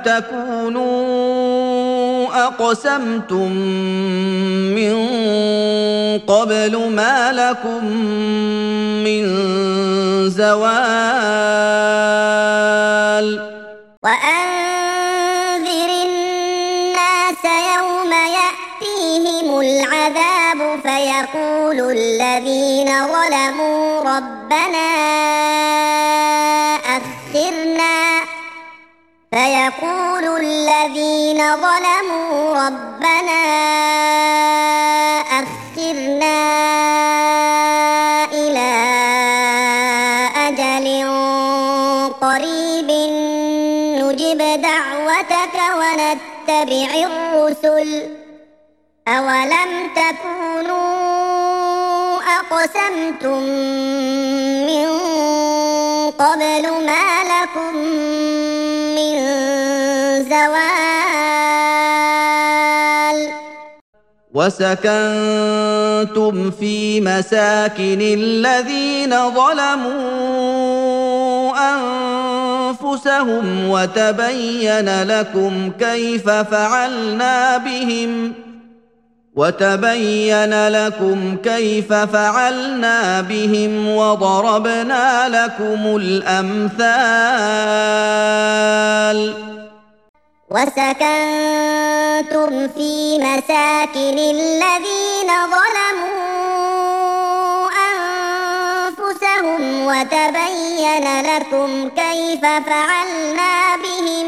تكونوا أقسمتم من قبل ما لكم من زوال وأنذر الناس يوم يأتيهم العذاب فيقول الذين ظلموا ربنا أخرنا فيقول الذين ظلموا ربنا أخرنا إلى أجل قريب نجب دعوتك ونتبع الرسل أولم تكونوا أقسمتم من قبل ما لكم من زوال وسكنتم في مساكن الذين ظلموا أنفسهم وتبين لكم كيف فعلنا بهم وتبين لكم كيف فعلنا بهم وضربنا لكم الأمثال وسكنتم في مساكن الذين ظلموا أنفسهم وتبين لكم كيف فعلنا بهم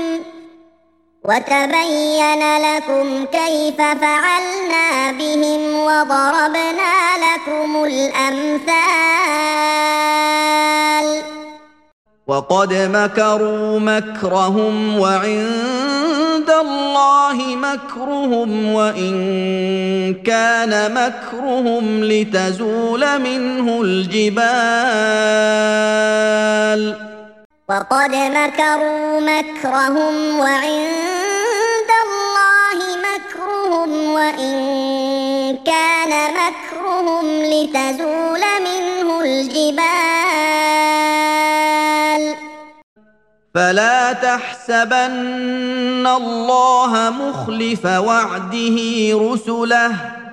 وتبين لكم كيف فعلنا بهم وضربنا لكم الأمثال وقد مكروا مكرهم وعند الله مكرهم وإن كان مكرهم لتزول منه الجبال وقد مكروا مكرهم وعند الله مكرهم وإن كان مكرهم لتزول منه الجبال فلا تحسبن الله مخلف وعده رسله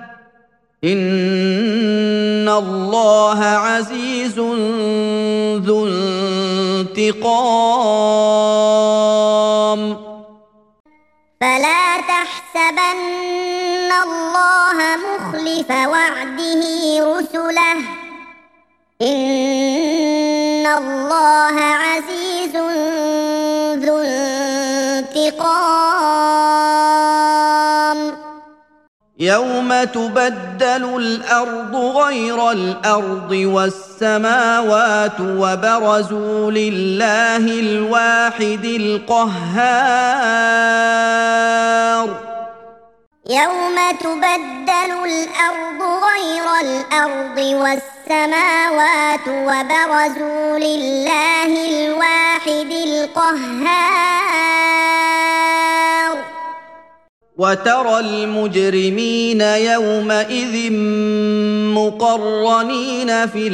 إن الله عزيز ذو انتقام فلا تحسبن الله مخلف وعده رسله إن الله عزيز ذو انتقام يوم تبدل الأرض غير الأرض والسماوات وبرزوا لله الواحد القهار يوم تبدل الأرض غير الأرض والسماوات وبرزوا لله الواحد القهار وترى المجرمين يومئذ مقرنين في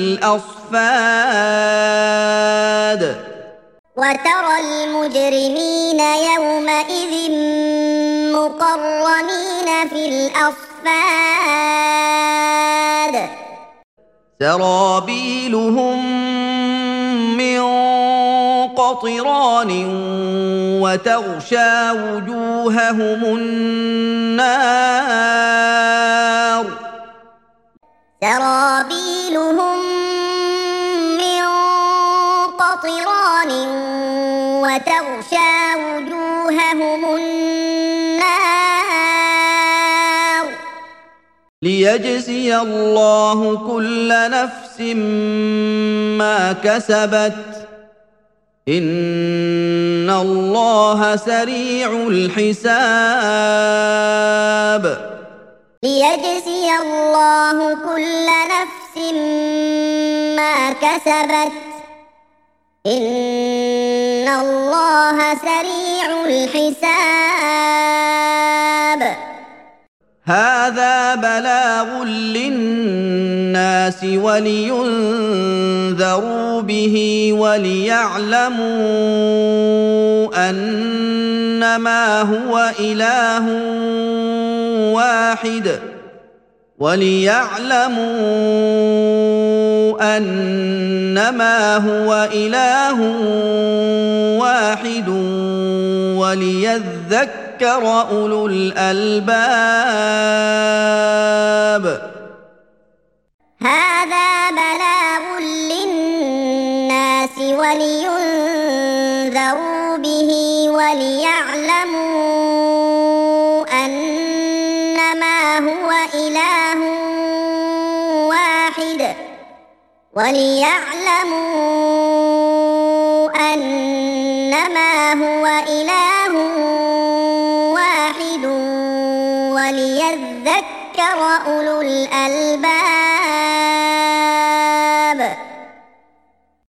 الأصفاد وترى المجرمين يومئذ مقرنين في الأصفاد سرابيلهم من قطران وتغشى وجوههم النار سرابيلهم من قطران وتغشى وجوههم النار ليجزي الله كل نفس ما كسبت إن الله سريع الحساب ليجزي الله كل نفس ما كسبت إن الله سريع الحساب هذا بلاغ للناس ولينذروا به وليعلموا أنما هو إله واحد وليعلموا أنما هو إله واحد وليذكر أولو الألباب هذا بلاغ للناس ولينذروا به وليعلموا أنما هو إله واحد وليعلموا أنما هو إله واحد وليذكر أولو الألباب